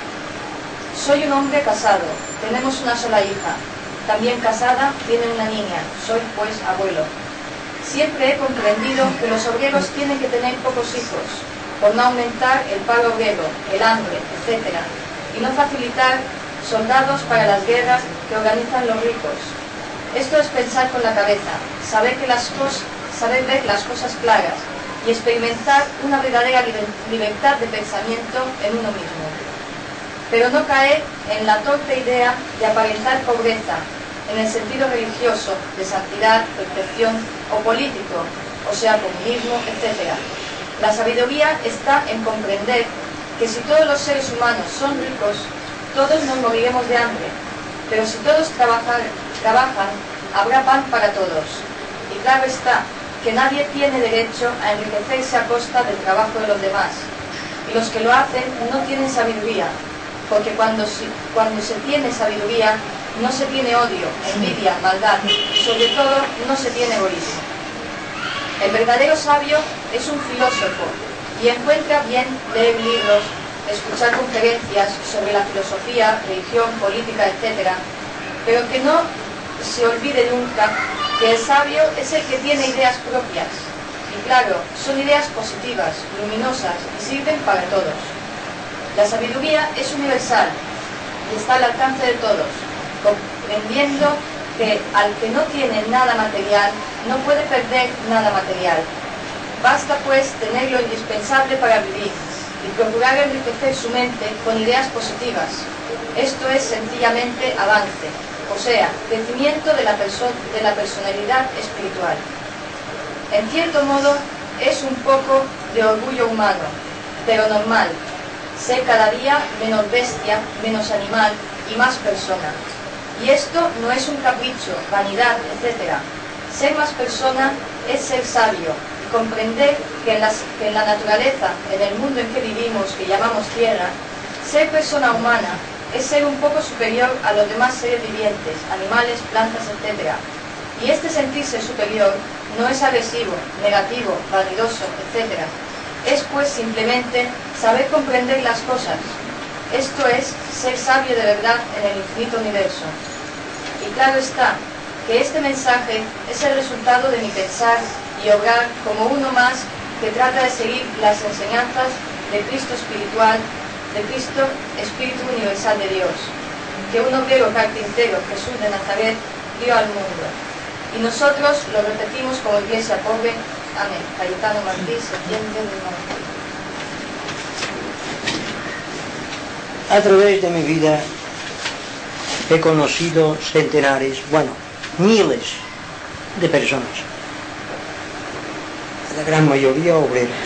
Soy un hombre casado, tenemos una sola hija. También casada, tiene una niña, soy pues abuelo. Siempre he comprendido que los obreros tienen que tener pocos hijos, por no aumentar el paro obrero, el hambre, etc. Y no facilitar soldados para las guerras que organizan los ricos. Esto es pensar con la cabeza, saber ver las cosas claras y experimentar una verdadera libertad de pensamiento en uno mismo. Pero no caer en la torpe idea de aparentar pobreza, en el sentido religioso, de santidad, perfección o político, o sea, comunismo, etc. La sabiduría está en comprender que si todos los seres humanos son ricos, todos nos moriremos de hambre, pero si todos trabajan, habrá pan para todos. Y claro está que nadie tiene derecho a enriquecerse a costa del trabajo de los demás, y los que lo hacen no tienen sabiduría, porque cuando se tiene sabiduría no se tiene odio, envidia, maldad, y sobre todo no se tiene egoísmo. El verdadero sabio es un filósofo y encuentra bien leer libros, escuchar conferencias sobre la filosofía, religión, política, etc., pero que no se olvide nunca que el sabio es el que tiene ideas propias. Y claro, son ideas positivas, luminosas y sirven para todos. La sabiduría es universal y está al alcance de todos, comprendiendo que al que no tiene nada material, no puede perder nada material. Basta pues tener lo indispensable para vivir y procurar enriquecer su mente con ideas positivas. Esto es sencillamente avance, o sea, crecimiento de la personalidad espiritual. En cierto modo, es un poco de orgullo humano, pero normal. Ser cada día menos bestia, menos animal y más persona. Y esto no es un capricho, vanidad, etc. Ser más persona es ser sabio y comprender que en la naturaleza, en el mundo en que vivimos, que llamamos tierra, ser persona humana es ser un poco superior a los demás seres vivientes, animales, plantas, etc. Y este sentirse superior no es agresivo, negativo, vanidoso, etc. Es pues simplemente saber comprender las cosas. Esto es ser sabio de verdad en el infinito universo. Y claro está que este mensaje es el resultado de mi pensar y obrar como uno más que trata de seguir las enseñanzas de Cristo espiritual, de Cristo Espíritu Universal de Dios, que un obrero carpintero, Jesús de Nazaret, dio al mundo. Y nosotros lo repetimos como iglesia pobre. Amén. Cayetano Martí, septiembre del 90. A través de mi vida he conocido centenares, bueno, miles de personas, la gran mayoría obreras.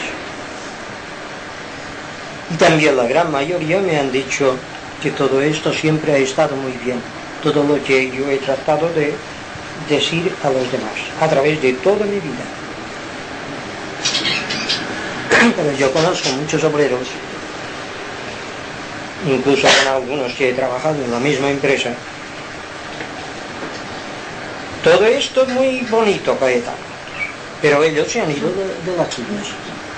Y también la gran mayoría me han dicho que todo esto siempre ha estado muy bien, todo lo que yo he tratado de decir a los demás, a través de toda mi vida. Pero yo conozco muchos obreros, incluso con algunos que he trabajado en la misma empresa. Todo esto es muy bonito, Cayetano, pero ellos se han ido de las suyas.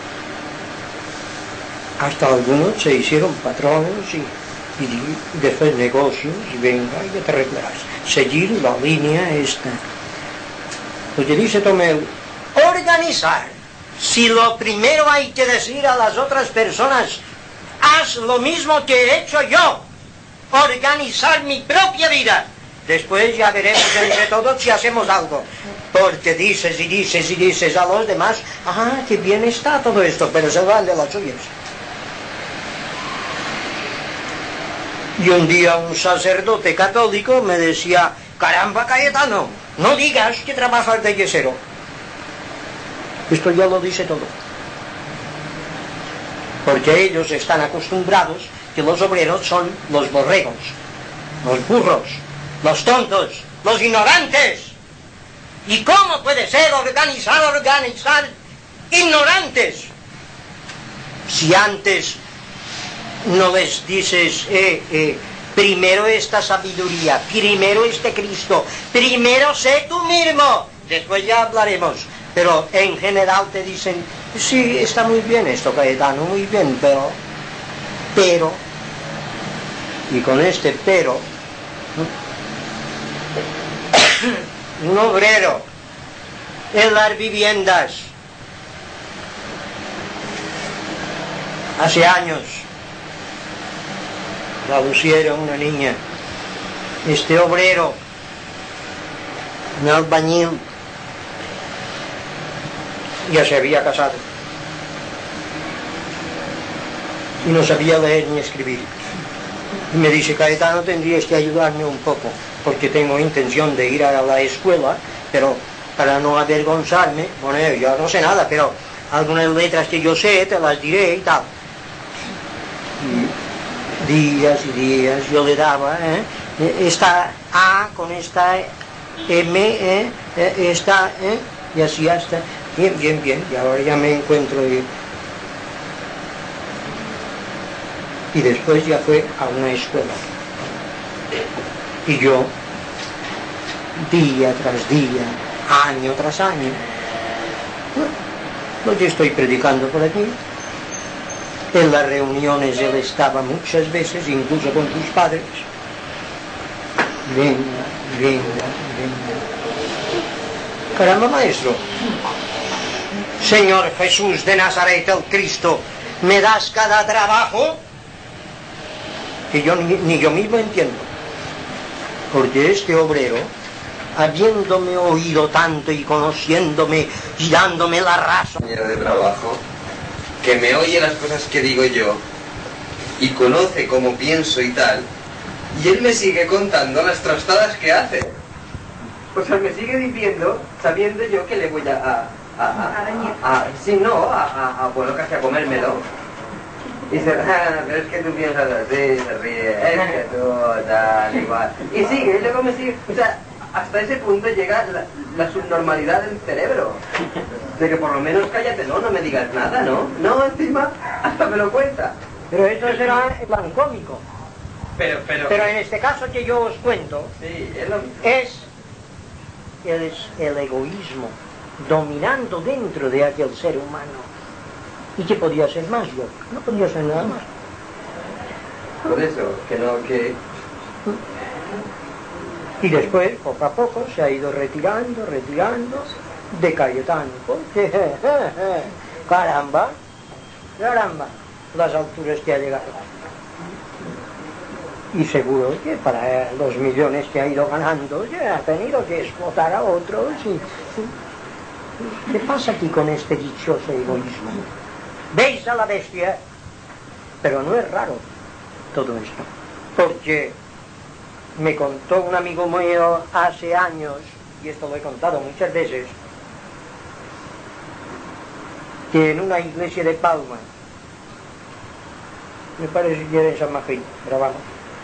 Hasta algunos se hicieron patronos y después negocios, y venga, y te arreglarás. Seguir la línea esta. Lo que dice Tomeu, organizar. Si lo primero hay que decir a las otras personas, haz lo mismo que he hecho yo, organizar mi propia vida. Después ya veremos entre todos si hacemos algo. Porque dices y dices y dices a los demás, ah, qué bien está todo esto, pero se van de las suyas. Y un día un sacerdote católico me decía, caramba, Cayetano, no digas que trabajas de yesero. Esto ya lo dice todo. Porque ellos están acostumbrados que los obreros son los borregos, los burros, los tontos, los ignorantes. ¿Y cómo puede ser organizar ignorantes? Si antes no les dices, primero esta sabiduría, primero este Cristo, primero sé tú mismo, después ya hablaremos. Pero en general te dicen, sí, está muy bien esto, Cayetano, muy bien, pero, y con este pero, un obrero en las viviendas, hace años, la Luciera, una niña, este obrero, un albañil, ya se había casado y no sabía leer ni escribir. Y me dice, Cayetano, tendrías que ayudarme un poco, porque tengo intención de ir a la escuela, pero para no avergonzarme, bueno, yo no sé nada, pero algunas letras que yo sé te las diré y tal. Y días y días yo le daba, esta A con esta M, esta, y así hasta, bien, y ahora ya me encuentro y después ya fue a una escuela. Y yo, día tras día, año tras año, lo que estoy predicando por aquí, en las reuniones él estaba muchas veces, incluso con tus padres. Venga. Caramba, maestro. Señor Jesús de Nazaret, el Cristo, ¿me das cada trabajo? Que yo ni yo mismo entiendo. Porque este obrero, habiéndome oído tanto y conociéndome y dándome la razón de trabajo, que me oye las cosas que digo yo y conoce cómo pienso y tal, Y él me sigue contando las trastadas que hace. O sea, me sigue diciendo, sabiendo yo que le voy bueno, casi a comérmelo. Y dice, pero es que tú piensas así, se ríe, es que tú, tal, igual. Y sigue, y luego me sigue. O sea, hasta ese punto llega la subnormalidad del cerebro. De que por lo menos cállate, no me digas nada, ¿no? No, encima, hasta me lo cuenta. Pero esto será en plan cómico. Pero en este caso que yo os cuento, sí, es lo mismo. Es el egoísmo dominando dentro de aquel ser humano. ¿Y qué podía ser más yo? No podía ser nada más. Por eso, que... Y después, poco a poco, se ha ido retirando de Cayetano. Porque, caramba, las alturas que ha llegado. Y seguro que para los millones que ha ido ganando ya ha tenido que explotar a otros. ¿Qué pasa aquí con este dichoso egoísmo? ¿Veis a la bestia? Pero no es raro todo esto, porque me contó un amigo mío hace años, y esto lo he contado muchas veces, que en una iglesia de Palma, me parece que era en San Magín, pero vamos,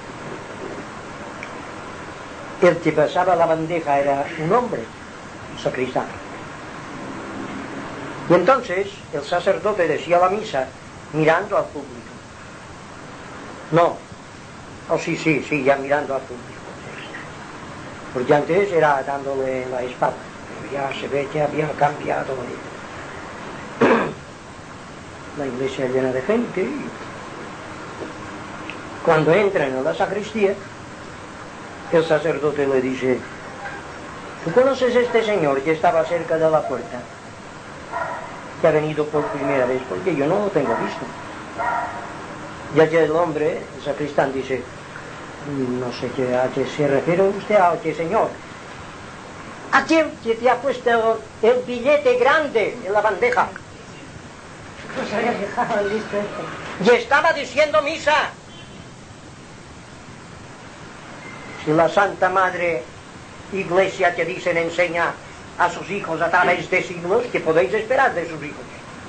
el que pasaba la bandeja era un hombre, un sacristán. Y entonces el sacerdote decía la misa mirando al público. Sí, ya mirando al público. Porque antes era dándole la espalda, pero ya se ve que había cambiado la iglesia llena de gente. Y cuando entran en la sacristía, el sacerdote le dice: ¿tú conoces a este señor que estaba cerca de la puerta? Que ha venido por primera vez, porque yo no lo tengo visto. Ya que el hombre, el sacristán, dice: no sé a qué se refiere usted, a qué señor. ¿A quién que te ha puesto el billete grande en la bandeja? No se había fijado el listo este. Y estaba diciendo misa. Si la Santa Madre Iglesia que dicen enseña a sus hijos a través de siglos, ¿qué podéis esperar de sus hijos?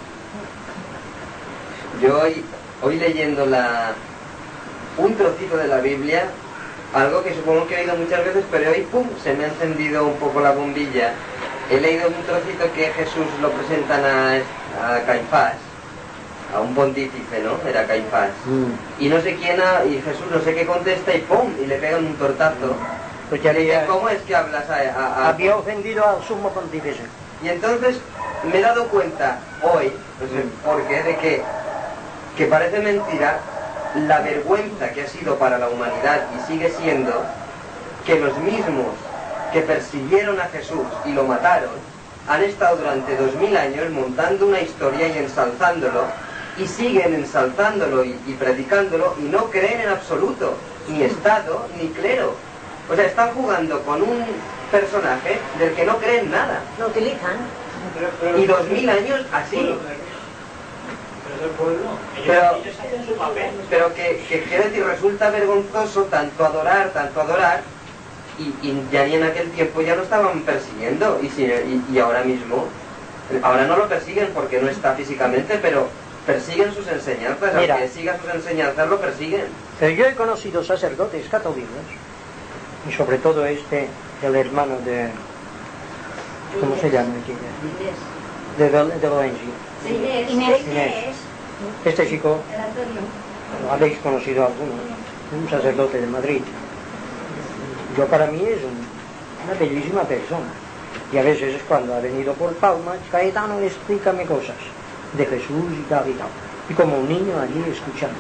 Yo hoy leyendo un trocito de la Biblia, algo que supongo que he leído muchas veces, pero hoy ¡pum!, se me ha encendido un poco la bombilla. He leído un trocito que Jesús lo presentan a Caifás, a un pontífice, ¿no? Era Caifás. Y no sé quién, y Jesús no sé qué contesta y ¡pum!, y le pegan un tortazo. Porque había, ¿cómo es que hablas había ofendido al sumo pontífice? Y entonces me he dado cuenta hoy, no sé por qué, de que parece mentira la vergüenza que ha sido para la humanidad y sigue siendo que los mismos que persiguieron a Jesús y lo mataron han estado durante 2000 años montando una historia y ensalzándolo, y siguen ensalzándolo y predicándolo, y no creen en absoluto, ni Estado ni clero. O sea, están jugando con un personaje del que no creen nada. Lo utilizan. Y 2000 años así. Pero que quiero decir, resulta vergonzoso tanto adorar, y ya ni en aquel tiempo ya lo estaban persiguiendo, y ahora mismo, ahora no lo persiguen porque no está físicamente, pero persiguen sus enseñanzas. Mira, aunque siga sus enseñanzas, lo persiguen. Pero yo he conocido sacerdotes católicos, y sobre todo el hermano de... ¿cómo se llama? De Valencia. Inés. Este chico, lo habéis conocido alguno, un sacerdote de Madrid. Yo, para mí, es una bellísima persona. Y a veces, cuando ha venido por Palma, Cayetano, explícame cosas de Jesús y tal y tal. Y como un niño allí escuchando.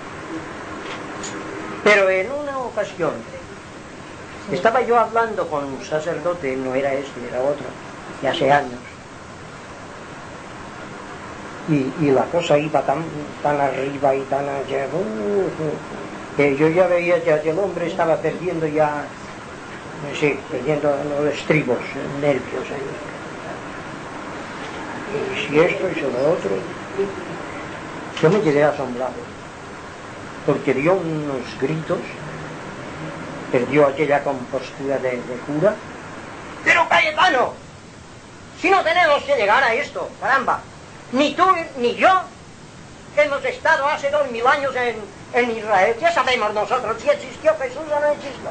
Pero en una ocasión estaba yo hablando con un sacerdote, no era este, era otro, de hace años. Y la cosa iba tan arriba y tan allá, que yo ya veía que aquel hombre estaba perdiendo ya, perdiendo los estribos, nervios. Y si esto y si lo otro. Yo me quedé asombrado, porque dio unos gritos perdió aquella compostura de cura. Pero Cayetano, si no tenemos que llegar a esto, caramba, ni tú ni yo hemos estado hace 2000 años en Israel, ya sabemos nosotros si existió Jesús o no existió.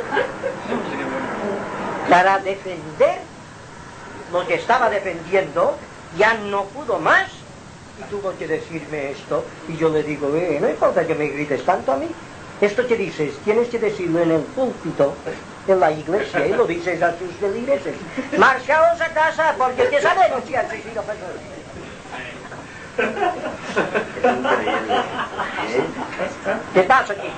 Para defender lo que estaba defendiendo, ya no pudo más y tuvo que decirme esto, y yo le digo, no importa que me grites tanto a mí, esto que dices tienes que decirlo en el púlpito, en la iglesia, y lo dices a tus feligreses, marchaos a casa porque ya sabemos si ha existido Jesús. ¿Qué pasa aquí?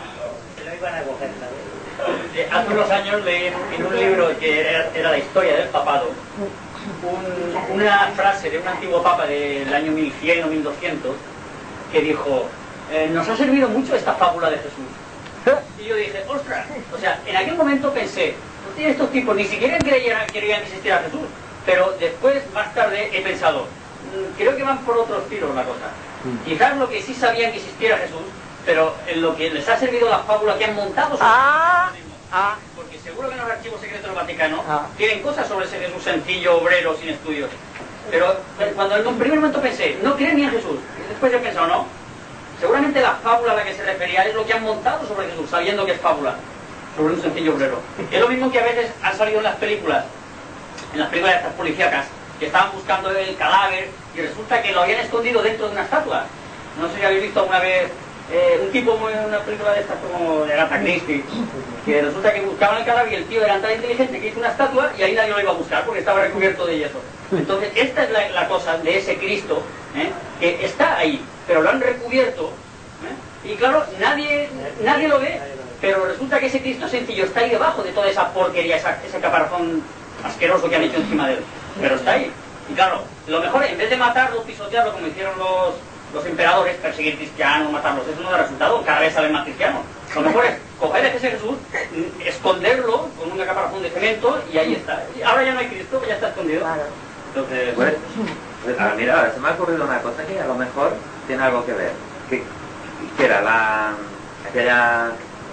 Hace unos años leí en un libro que era la historia del papado una frase de un antiguo papa del año 1100 o 1200 que dijo, nos ha servido mucho esta fábula de Jesús. Y yo dije, ostras, o sea, en aquel momento pensé, estos tipos ni siquiera querían que existiera Jesús, pero después, más tarde, he pensado, creo que van por otros tiros la cosa. Quizás lo que sí sabían que existiera Jesús, pero en lo que les ha servido la fábula que han montado porque seguro que en los archivos secretos del Vaticano tienen cosas sobre ese Jesús sencillo, obrero, sin estudios. Pero cuando en un primer momento pensé, no creen ni en Jesús, y después he pensado, no, seguramente la fábula a la que se refería es lo que han montado sobre Jesús, sabiendo que es fábula, sobre un sencillo obrero. Es lo mismo que a veces han salido en las películas de estas policíacas, que estaban buscando el cadáver y resulta que lo habían escondido dentro de una estatua. No sé si habéis visto alguna vez un tipo en una película de estas como de Agatha Christie, que resulta que buscaban el cadáver y el tío era tan inteligente que hizo una estatua y ahí nadie lo iba a buscar porque estaba recubierto de yeso. Entonces esta es la cosa de ese Cristo, que está ahí, pero lo han recubierto, y claro, nadie lo ve, pero resulta que ese Cristo sencillo está ahí debajo de toda esa porquería, ese caparazón asqueroso que han hecho encima de él, pero está ahí. Y claro, lo mejor, en vez de matarlo, pisotearlo como hicieron los emperadores, perseguir cristianos, matarlos, eso no da resultado, cada vez salen más cristianos. Lo mejor es coger a ese Jesús, esconderlo con una caparazón de cemento y ahí está. Y ahora ya no hay Cristo, ya está escondido. Entonces, pues, mira, se me ha ocurrido una cosa que a lo mejor tiene algo que ver. Que era aquella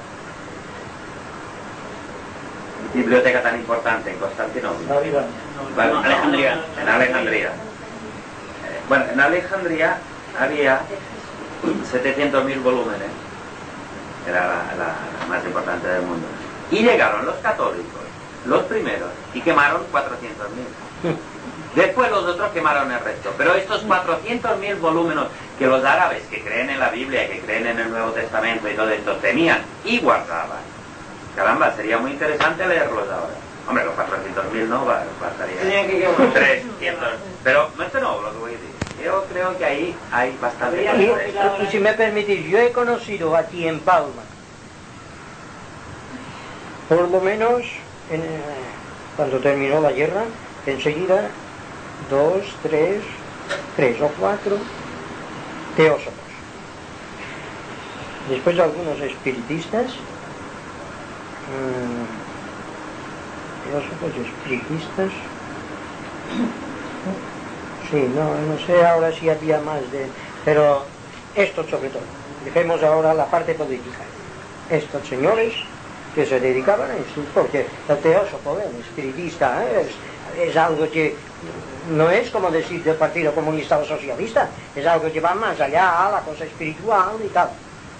biblioteca tan importante en Constantinopla. Alejandría. En Alejandría. Bueno, en Alejandría había 700.000 volúmenes, era la más importante del mundo. Y llegaron los católicos, los primeros, y quemaron 400.000. Después los otros quemaron el resto. Pero estos 400.000 volúmenes que los árabes, que creen en la Biblia, que creen en el Nuevo Testamento y todo esto, tenían y guardaban. Caramba, sería muy interesante leerlos ahora. Hombre, los 400.000 no, bastaría 300. Pero esto no, lo que voy a decir. Yo creo que ahí hay bastante... Y si me permitís, yo he conocido aquí en Palma, por lo menos cuando terminó la guerra, enseguida 2, 3 o 4 teósofos. Después algunos espiritistas, teósofos espiritistas. Sí, no sé ahora si había más pero estos sobre todo. Dejemos ahora la parte política. Estos señores que se dedicaban a eso, porque el teósofo, el espiritista, es algo que no es como decir del Partido Comunista o Socialista, es algo que va más allá a la cosa espiritual y tal.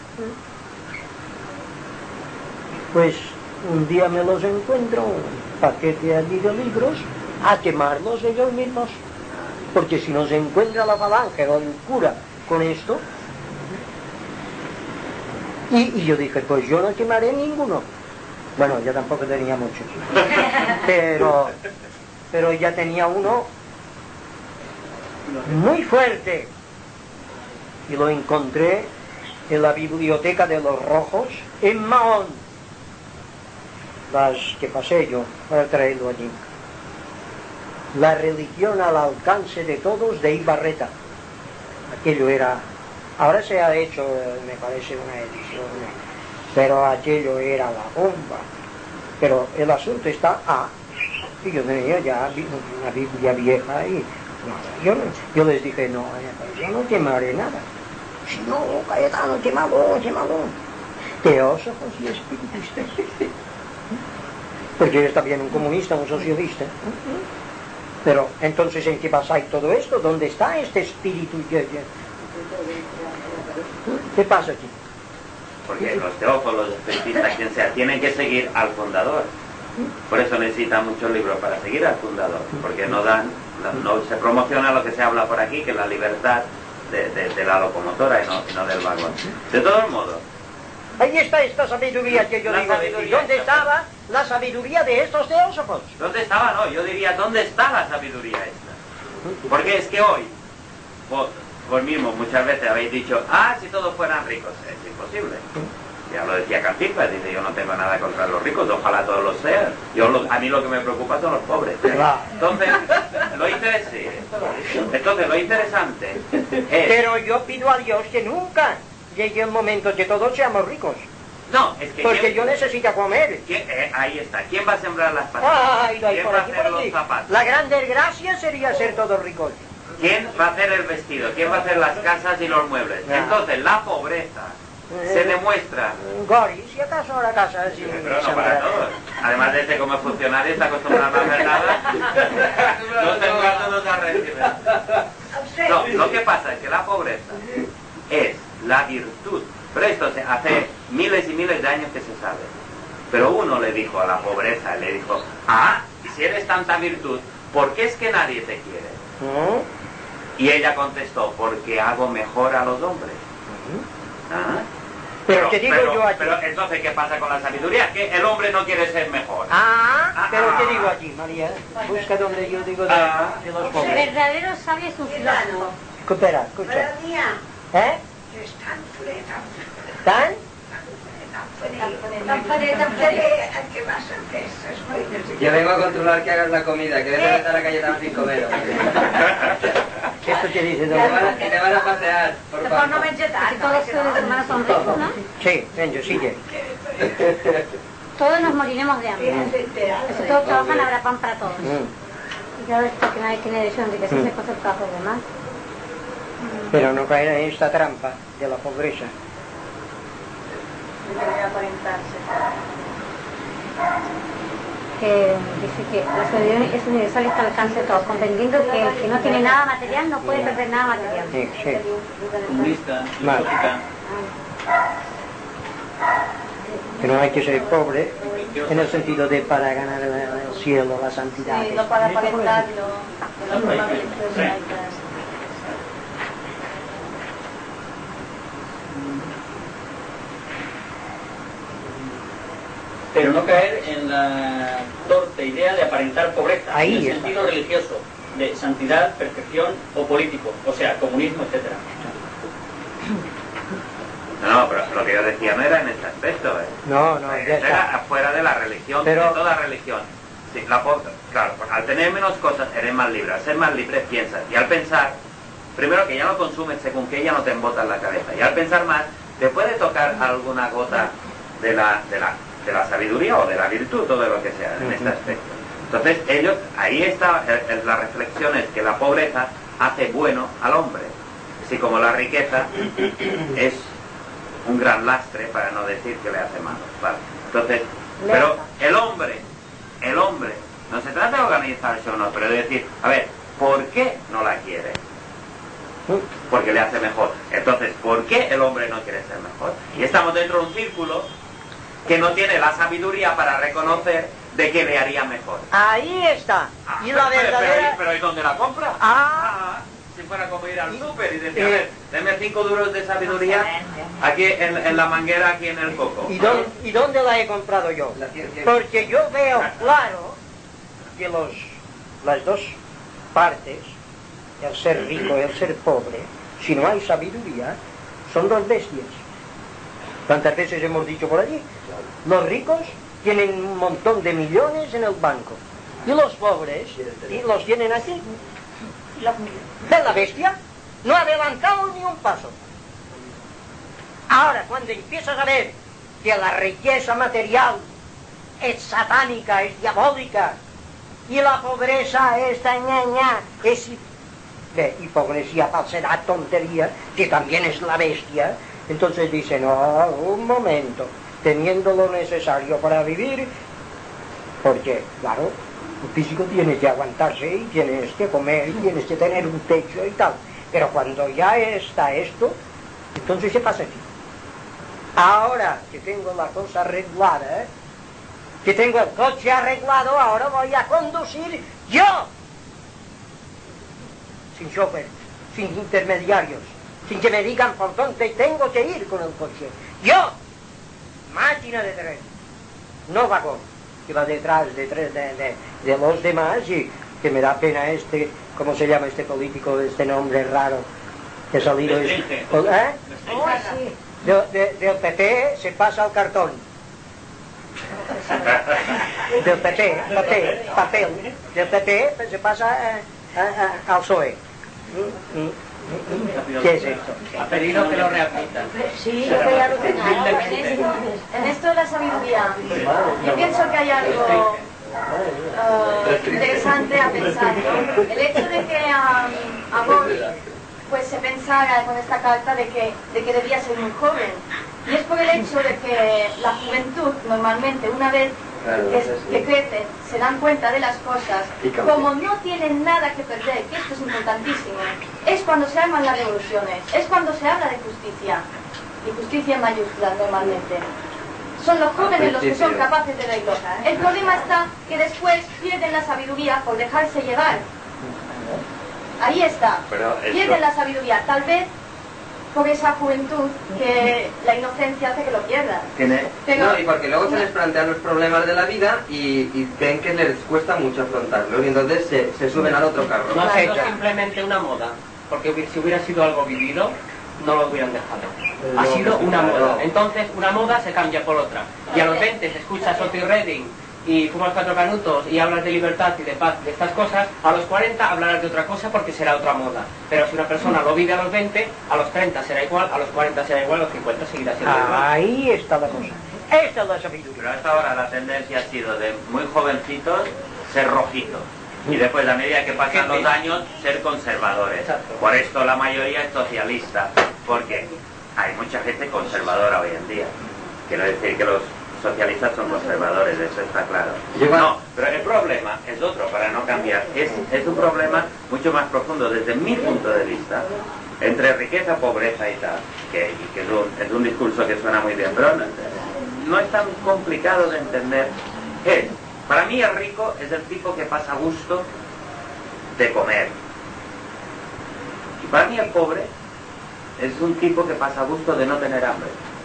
Pues un día me los encuentro, un paquete allí de libros, a quemarlos ellos mismos. Porque si nos encuentra la falange o el cura con esto, y yo dije, pues yo no quemaré ninguno. Bueno, yo tampoco tenía muchos, pero ya tenía uno muy fuerte, y lo encontré en la biblioteca de los Rojos, en Mahón, las que pasé yo para traerlo allí. La religión al alcance de todos, de Ibarreta. Aquello era... Ahora se ha hecho, me parece, una edición, pero aquello era la bomba. Pero el asunto está y yo tenía ya una Biblia vieja y yo les dije, no, yo no quemaré nada. Si no, Cayetano, quémalo. Teósofos y espiritistas. Porque está bien un comunista, un socialista. Pero entonces, ¿en qué basáis todo esto? ¿Dónde está este espíritu? ¿Qué pasa aquí? Porque los teófobos, los espiritistas, quien sea, tienen que seguir al fundador. Por eso necesitan muchos libros para seguir al fundador, porque no se promociona lo que se habla por aquí, que es la libertad de la locomotora y no del vagón. De todos modos, ahí está esta sabiduría que yo digo. ¿Dónde estaba la sabiduría de estos teósofos? ¿Dónde estaba? No, yo diría, ¿dónde está la sabiduría esta? Porque es que hoy, vos mismos muchas veces habéis dicho, si todos fueran ricos. Es imposible. Ya lo decía Cantinflas, dice, yo no tengo nada contra los ricos, ojalá todos lo sean. A mí lo que me preocupa son los pobres. Entonces, lo interesante es... Pero yo pido a Dios que nunca llegue el momento que todos seamos ricos. No, es que... Porque yo necesito comer. Ahí está. ¿Quién va a sembrar las patatas? ¿Quién va a hacer los zapatos? La gran desgracia sería ser todos ricos. ¿Quién va a hacer el vestido? ¿Quién va a hacer las casas y los muebles? Entonces, la pobreza se demuestra... Gori, si acaso ahora casa así... Pero no para todos. Además de como funcionario está acostumbrado a hacer nada. No tengo a todos a recibir. No, lo que pasa es que la pobreza es la virtud. Pero esto hace miles y miles de años que se sabe. Pero uno le dijo a la pobreza, le dijo, y si eres tanta virtud, ¿por qué es que nadie te quiere? Y ella contestó, porque hago mejor a los hombres. Pero ¿qué digo yo aquí? Pero entonces, ¿qué pasa con la sabiduría? Que el hombre no quiere ser mejor. Pero ¿qué digo aquí, María? Busca donde yo digo de los pobres. El verdadero sabio es un filósofo. Espera, escucha. ¿Eh? ¿Tan? Yo vengo a controlar que hagas la comida, que debes de estar a la calle tan sin comer. ¿Esto qué dice? Que te van a pasear, por favor. Todos sus hermanos son ricos, ¿no? Sí, ven, sigue. Todos nos moriremos de hambre. Si todos trabajan, habrá pan para todos. Y claro, esto que nadie tiene derecho a enriquecerse con el trabajo de demás. Pero no caer en esta trampa de la pobreza. Que dice que la sabiduría es universal y está al alcance de todos, comprendiendo que el que no tiene nada material no puede perder nada material. Sí. Comunista, filosófica. Que no hay que ser pobre en el sentido de para ganar el cielo, la santidad. Sí, no para aparentarlo. Pero no caer en la torpe idea de aparentar pobreza, Ahí en el está. sentido religioso, de santidad, perfección o político, o sea, comunismo, etcétera. No, pero lo que yo decía no era en este aspecto, No, ya está. era afuera de la religión, Pero... de toda religión. Sí, claro, pues al tener menos cosas eres más libre, al ser más libre piensas, y al pensar, primero que ya no consumes según que ya no te embota en la cabeza, y al pensar más, te puede tocar alguna gota de la sabiduría o de la virtud o de lo que sea en este aspecto. Entonces ellos, ahí está la reflexión, es que la pobreza hace bueno al hombre, así como la riqueza es un gran lastre, para no decir que le hace malo, ¿vale? Entonces, pero el hombre, no se trata de organizarse o no, pero de decir, a ver, ¿por qué no la quiere? Porque le hace mejor. Entonces, ¿por qué el hombre no quiere ser mejor? Y estamos dentro de un círculo que no tiene la sabiduría para reconocer de que le haría mejor. Ahí está. Y la verdadera... Pero ¿y dónde la compra? Si fuera como ir al súper y decir, a ver, deme 5 duros de sabiduría aquí en la manguera, aquí en el coco. ¿Y dónde la he comprado yo? Porque yo veo claro que las dos partes, el ser rico y el ser pobre, si no hay sabiduría, son dos bestias. ¿Cuántas veces hemos dicho por allí? Los ricos tienen un montón de millones en el banco. Y los pobres los tienen aquí. ¿Ves la bestia? No ha adelantado ni un paso. Ahora, cuando empiezas a ver que la riqueza material es satánica, es diabólica, y la pobreza es es hipocresía, falsedad, tontería, que también es la bestia, entonces dice, no, un momento, teniendo lo necesario para vivir, Porque, claro, un físico tiene que aguantarse y tienes que comer y tienes que tener un techo y tal. Pero cuando ya está esto, entonces se pasa aquí. Ahora que tengo la cosa arreglada, que tengo el coche arreglado, ahora voy a conducir yo. Sin chofer, sin intermediarios, sin que me digan por dónde tengo que ir con el coche. Yo, máquina de tren, no vagón, que va detrás de los demás y que me da pena ¿cómo se llama este político, este nombre raro que ha salido? Del PP se pasa al cartón. Del PP, papel. Del PP se pasa al PSOE. ¿Qué es esto? Ha pedido que lo readmitan. Sí, yo voy a repetir. En esto de la sabiduría, yo pienso que hay algo interesante a pensar, ¿no? El hecho de que Agori pues se pensara con esta carta de que debía ser muy joven, y es por el hecho de que la juventud normalmente una vez que crecen se dan cuenta de las cosas, como no tienen nada que perder, que esto es importantísimo, es cuando se arman las revoluciones, es cuando se habla de justicia, y justicia en mayúsculas normalmente. Son los jóvenes los que son capaces de verlo. El problema está que después pierden la sabiduría por dejarse llevar. Ahí está. Pierden la sabiduría, tal vez por esa juventud que la inocencia hace que lo pierdan. No, y porque luego se les plantean los problemas de la vida y ven que les cuesta mucho afrontarlos y entonces se suben al otro carro. No ha sido simplemente una moda, porque si hubiera sido algo vivido, no lo hubieran dejado. Ha sido una moda. Entonces, una moda se cambia por otra. Y a los 20 se escucha Otis Redding y fumas 4 canutos y hablas de libertad y de paz, de estas cosas, a los 40 hablarás de otra cosa porque será otra moda. Pero si una persona lo vive a los 20, a los 30 será igual, a los 40 será igual, a los 50 seguirá siendo igual. Ahí está la cosa. Esta es la sabiduría. Pero hasta ahora la tendencia ha sido de muy jovencitos ser rojitos. Y después, a medida que pasan los años, ser conservadores. Exacto. Por esto la mayoría es socialista, porque hay mucha gente conservadora hoy en día. Quiero decir que los socialistas son conservadores, eso está claro. No, pero el problema es otro, para no cambiar. Es un problema mucho más profundo desde mi punto de vista, entre riqueza, pobreza y tal, que es un discurso que suena muy bien, pero no es tan complicado de entender. Para mí el rico es el tipo que pasa gusto de comer. Y para mí el pobre es un tipo que pasa gusto de no tener hambre.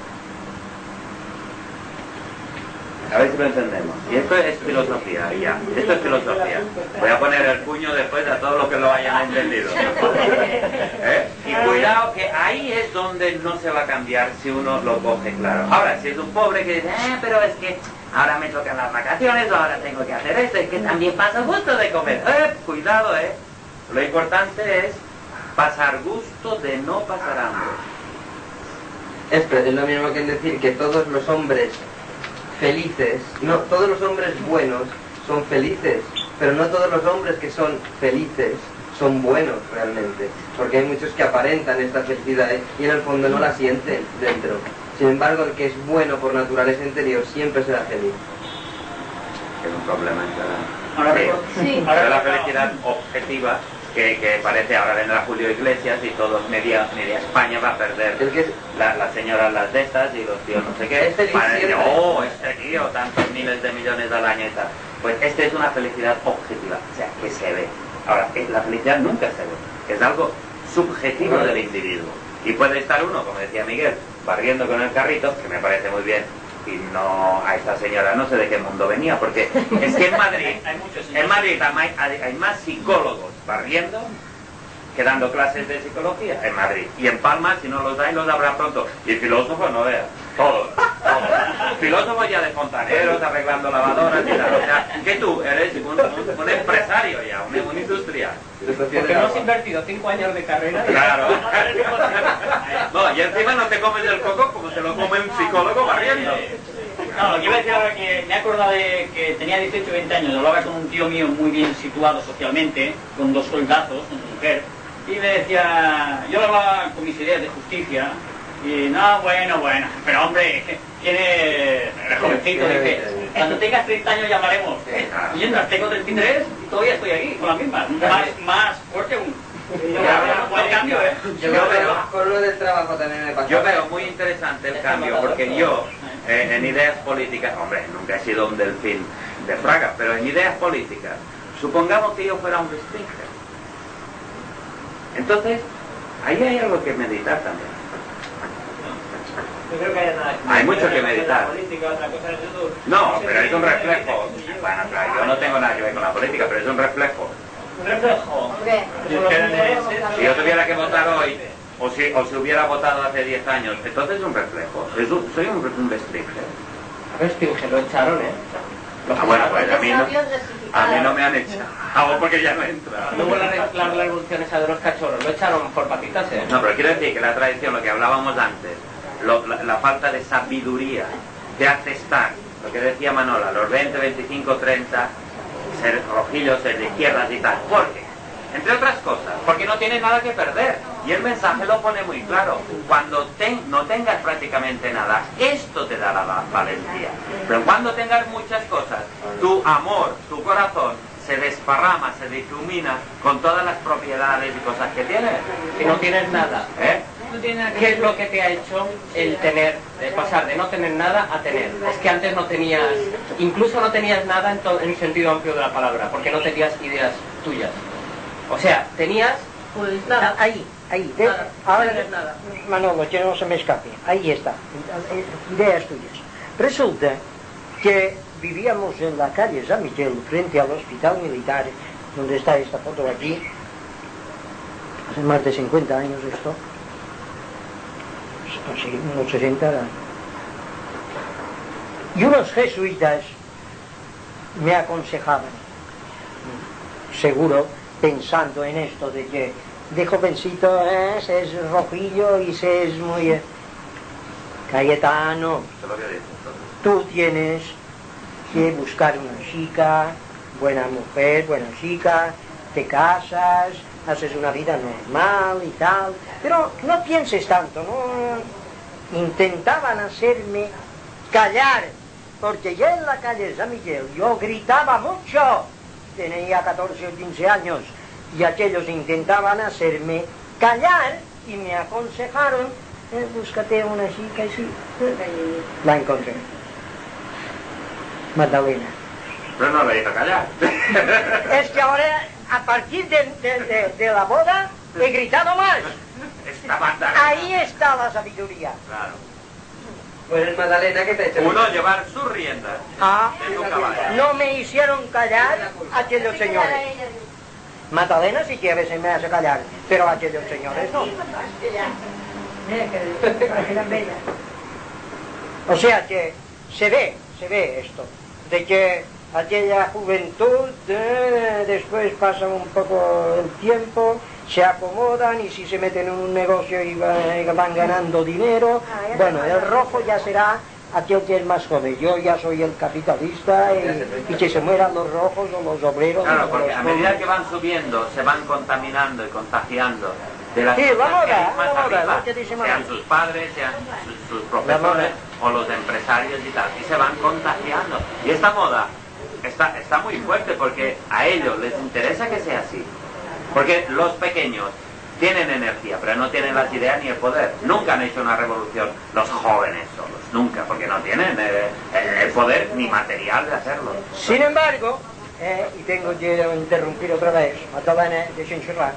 A ver si lo entendemos. Y esto es filosofía, ya. Esto es filosofía. Voy a poner el puño después a todos los que lo hayan entendido. Y cuidado que ahí es donde no se va a cambiar si uno lo coge claro. Ahora, si es un pobre que dice, pero es que ahora me tocan las vacaciones, ahora tengo que hacer esto, es que también pasa gusto de comer. Cuidado, Lo importante es pasar gusto de no pasar hambre. Es lo mismo que decir que todos los hombres felices, no, todos los hombres buenos son felices, pero no todos los hombres que son felices son buenos realmente, porque hay muchos que aparentan esta felicidad y en el fondo no la sienten dentro. Sin embargo, el que es bueno por naturaleza interior siempre será feliz. Es un problema en Ahora la felicidad objetiva que parece, ahora vendrá Julio Iglesias y todos media España va a perder. Las señoras las de estas y los tíos no sé qué. Este tío, tantos miles de millones al año y tal. Pues esta es una felicidad objetiva, o sea, que se ve. Ahora, la felicidad nunca se ve, es algo subjetivo del individuo. Y puede estar uno, como decía Miguel, barriendo con el carrito, que me parece muy bien, y no a esta señora no sé de qué mundo venía, porque es que en Madrid hay más psicólogos barriendo que dando clases de psicología en Madrid, y en Palma si no los hay los habrá pronto, y filósofos no vean, todos. Filósofos ya de fontaneros, arreglando lavadoras y tal, o sea, que tú eres un empresario ya, un industrial. Porque no has invertido 5 años de carrera. Claro. No, y encima no te comes el coco como se lo come un psicólogo barriendo. No, lo que iba a decir ahora que me he acordado de que tenía 18 o 20 años, hablaba con un tío mío muy bien situado socialmente, con 2 soldazos, con su mujer, y me decía, yo hablaba con mis ideas de justicia, y no, bueno, pero hombre, tiene, era jovencito, dice, Cuando tengas 30 años llamaremos. Mientras tengo 33 y todavía estoy aquí, con las mismas. Más fuerte aún. Yo veo, con lo del trabajo también me pasa. Yo veo muy interesante el cambio, porque yo, en ideas políticas, hombre, nunca he sido un delfín de Fraga, pero en ideas políticas, supongamos que yo fuera un Springer. Entonces, ahí hay algo que meditar también. Yo creo que hay mucho que meditar. Política, otra cosa es eso. No, pero es un reflejo. Bueno, claro, yo no tengo nada que ver con la política, pero es un reflejo. Un reflejo. Hombre, Si yo tuviera que votar hoy, o si hubiera votado hace 10 años, entonces es un reflejo. Soy un Springer. A ver, Springer, lo echaron, ¿eh? Bueno, pues a mí no me han echado, porque ya no entra. No hubo la revolución esa de los cachorros, lo echaron por patitas, ¿eh? No, pero quiero decir que la tradición, lo que hablábamos antes, la falta de sabiduría, de hace estar, lo que decía Manola, los 20, 25, 30, ser rojillos, ser de izquierdas y tal. ¿Por qué? Entre otras cosas, porque no tiene nada que perder. Y el mensaje lo pone muy claro. Cuando no tengas prácticamente nada, esto te dará la valentía. Pero cuando tengas muchas cosas, tu amor, tu corazón, se desparrama, se difumina con todas las propiedades y cosas que tienes. Si no tienes nada, ¿Eh? ¿qué es lo que te ha hecho el tener, de pasar de no tener nada a tener? Es que antes no tenías, incluso no tenías nada en un sentido amplio de la palabra, porque no tenías ideas tuyas. O sea, tenías... Pues nada. Ahí, ahora nada. Manolo, que no se me escape. Ahí está, ideas tuyas. Resulta que vivíamos en la calle San Miguel, frente al hospital militar, donde está esta foto aquí, hace más de 50 años esto, así, unos 60 años. Y unos jesuitas me aconsejaban, seguro, pensando en esto de que de jovencito se es rojillo y se es muy... Cayetano, tú tienes que buscar una chica, buena mujer, buena chica, te casas, haces una vida normal y tal, pero no pienses tanto, no. Intentaban hacerme callar, porque ya en la calle San Miguel yo gritaba mucho, tenía 14 o 15 años, y aquellos intentaban hacerme callar y me aconsejaron, búscate una chica y sí, la encontré. Magdalena. Pero no le hizo callar. Es que ahora, a partir de la boda, he gritado más. Ahí está la sabiduría. Claro. Pues Magdalena, ¿qué te ha hecho? Uno llevar sus riendas de su caballo. No me hicieron callar aquellos señores. Magdalena sí que a veces me hace callar, pero aquellos señores no. O sea que se ve esto, de que aquella juventud, después pasa un poco el tiempo, se acomodan y si se meten en un negocio y van ganando dinero, bueno, el rojo ya será aquel que es más joven. Yo ya soy el capitalista y que se mueran los rojos o los obreros. Claro, porque a medida que van subiendo, se van contaminando y contagiando de las sí, cosas que hay la más moda, arriba, lo que dice sean sus padres, sean sus profesores o los empresarios y tal, y se van contagiando. Y esta moda está muy fuerte porque a ellos les interesa que sea así. Porque los pequeños tienen energía, pero no tienen las ideas ni el poder. Nunca han hecho una revolución los jóvenes solos, nunca, porque no tienen el poder ni material de hacerlo. Sin embargo, y tengo que interrumpir otra vez, Magdalena de Chinchurrac.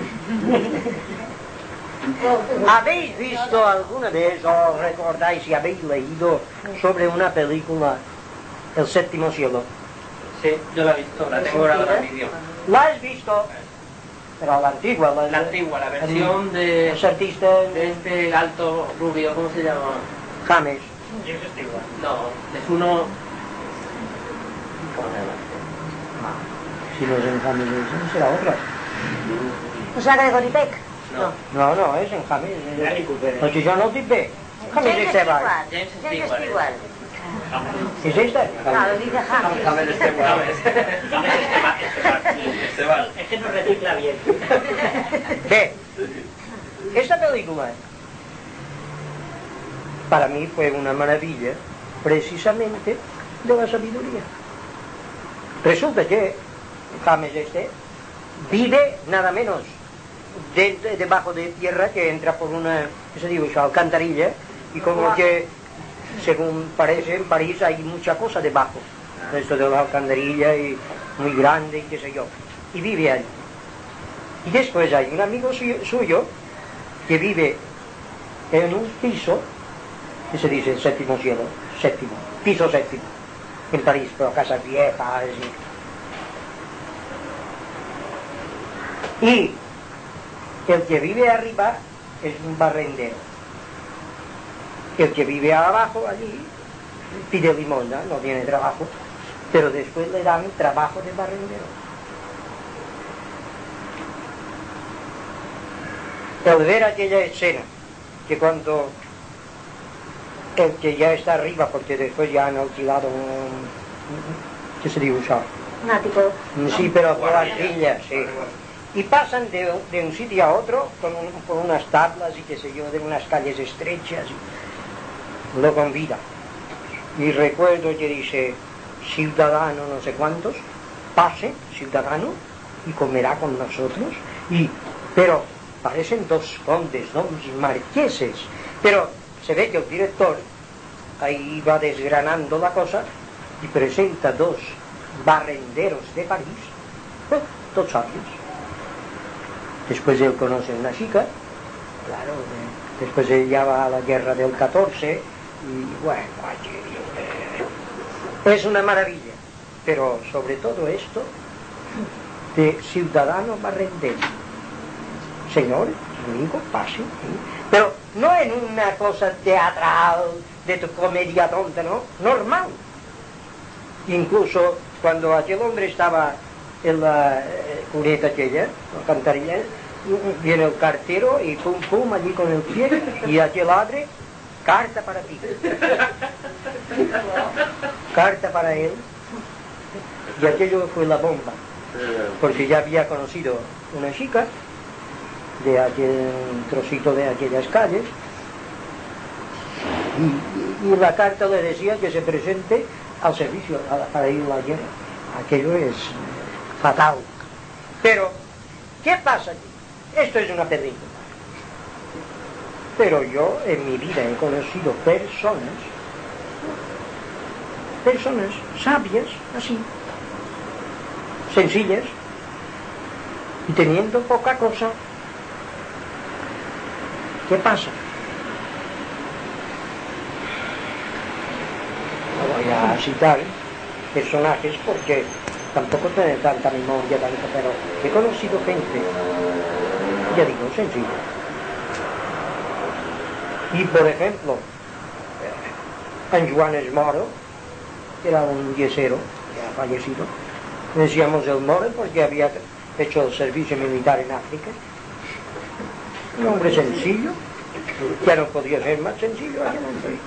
¿Habéis visto alguna vez, o recordáis si habéis leído sobre una película, El Séptimo Cielo? Sí, yo la he visto, la tengo grabada en vídeo. ¿La has visto? Pero la antigua, la versión de los artistas de este alto rubio, ¿cómo se llama? James. No, es uno... ¿Cómo se llama? Si no es en James, será otra. O sea, Gregory Peck. No, es en James. No, si yo no tipé. James es Stewart. James Stewart. ¿Es esta? Claro, dice James. James Stewart. Es que no recicla bien. Ve, esta película para mí fue una maravilla, precisamente de la sabiduría. Resulta que James vive nada menos debajo de tierra, que entra por una, ¿qué se dice? Alcantarilla, y como que, según parece, en París hay mucha cosa debajo, esto de la alcantarilla, y muy grande, y qué sé yo, y vive allí. Y después hay un amigo suyo que vive en un piso, que se dice séptimo cielo, piso séptimo, en París, pero casas viejas. Y el que vive arriba es un barrendero. El que vive abajo allí pide limosna, no tiene trabajo, pero después le dan trabajo de barrendero. El ver aquella escena, que cuando el que ya está arriba, porque después ya han alquilado ¿qué se dice? Un ático. Sí, pero por las villas, sí. Y pasan de un sitio a otro con unas tablas y qué sé yo, de unas calles estrechas. Lo convida. Y recuerdo que dice, ciudadano no sé cuántos, pase, ciudadano, y comerá con nosotros. Pero parecen dos condes, dos marqueses. Pero se ve que el director ahí va desgranando la cosa y presenta dos barrenderos de París, dos sabios. Después él conoce a una chica, claro, después ella va a la guerra del 14 y bueno, es una maravilla, pero sobre todo esto de ciudadano barrendero. Señor, amigo, pase, ¿sí? Pero no en una cosa teatral, de tu comedia tonta, ¿no? Normal. Incluso cuando aquel hombre estaba en la cuneta aquella, la alcantarilla, viene el cartero y pum pum allí con el pie y aquel abre, carta para ti. Carta para él. Y aquello fue la bomba, porque ya había conocido una chica de aquel trocito de aquellas calles y la carta le decía que se presente al servicio para ir a la guerra. Aquello es fatal. Pero ¿qué pasa aquí? Esto es una película, pero yo en mi vida he conocido personas sabias, así, sencillas y teniendo poca cosa. ¿Qué pasa? No voy a citar personajes porque tampoco tengo tanta memoria, pero he conocido gente, ya digo, sencilla. Y por ejemplo, en Juanes Moro, que era un yesero, ya fallecido, decíamos el Moro porque había hecho el servicio militar en África. Un hombre sencillo, ya no podía ser más sencillo aquel hombre.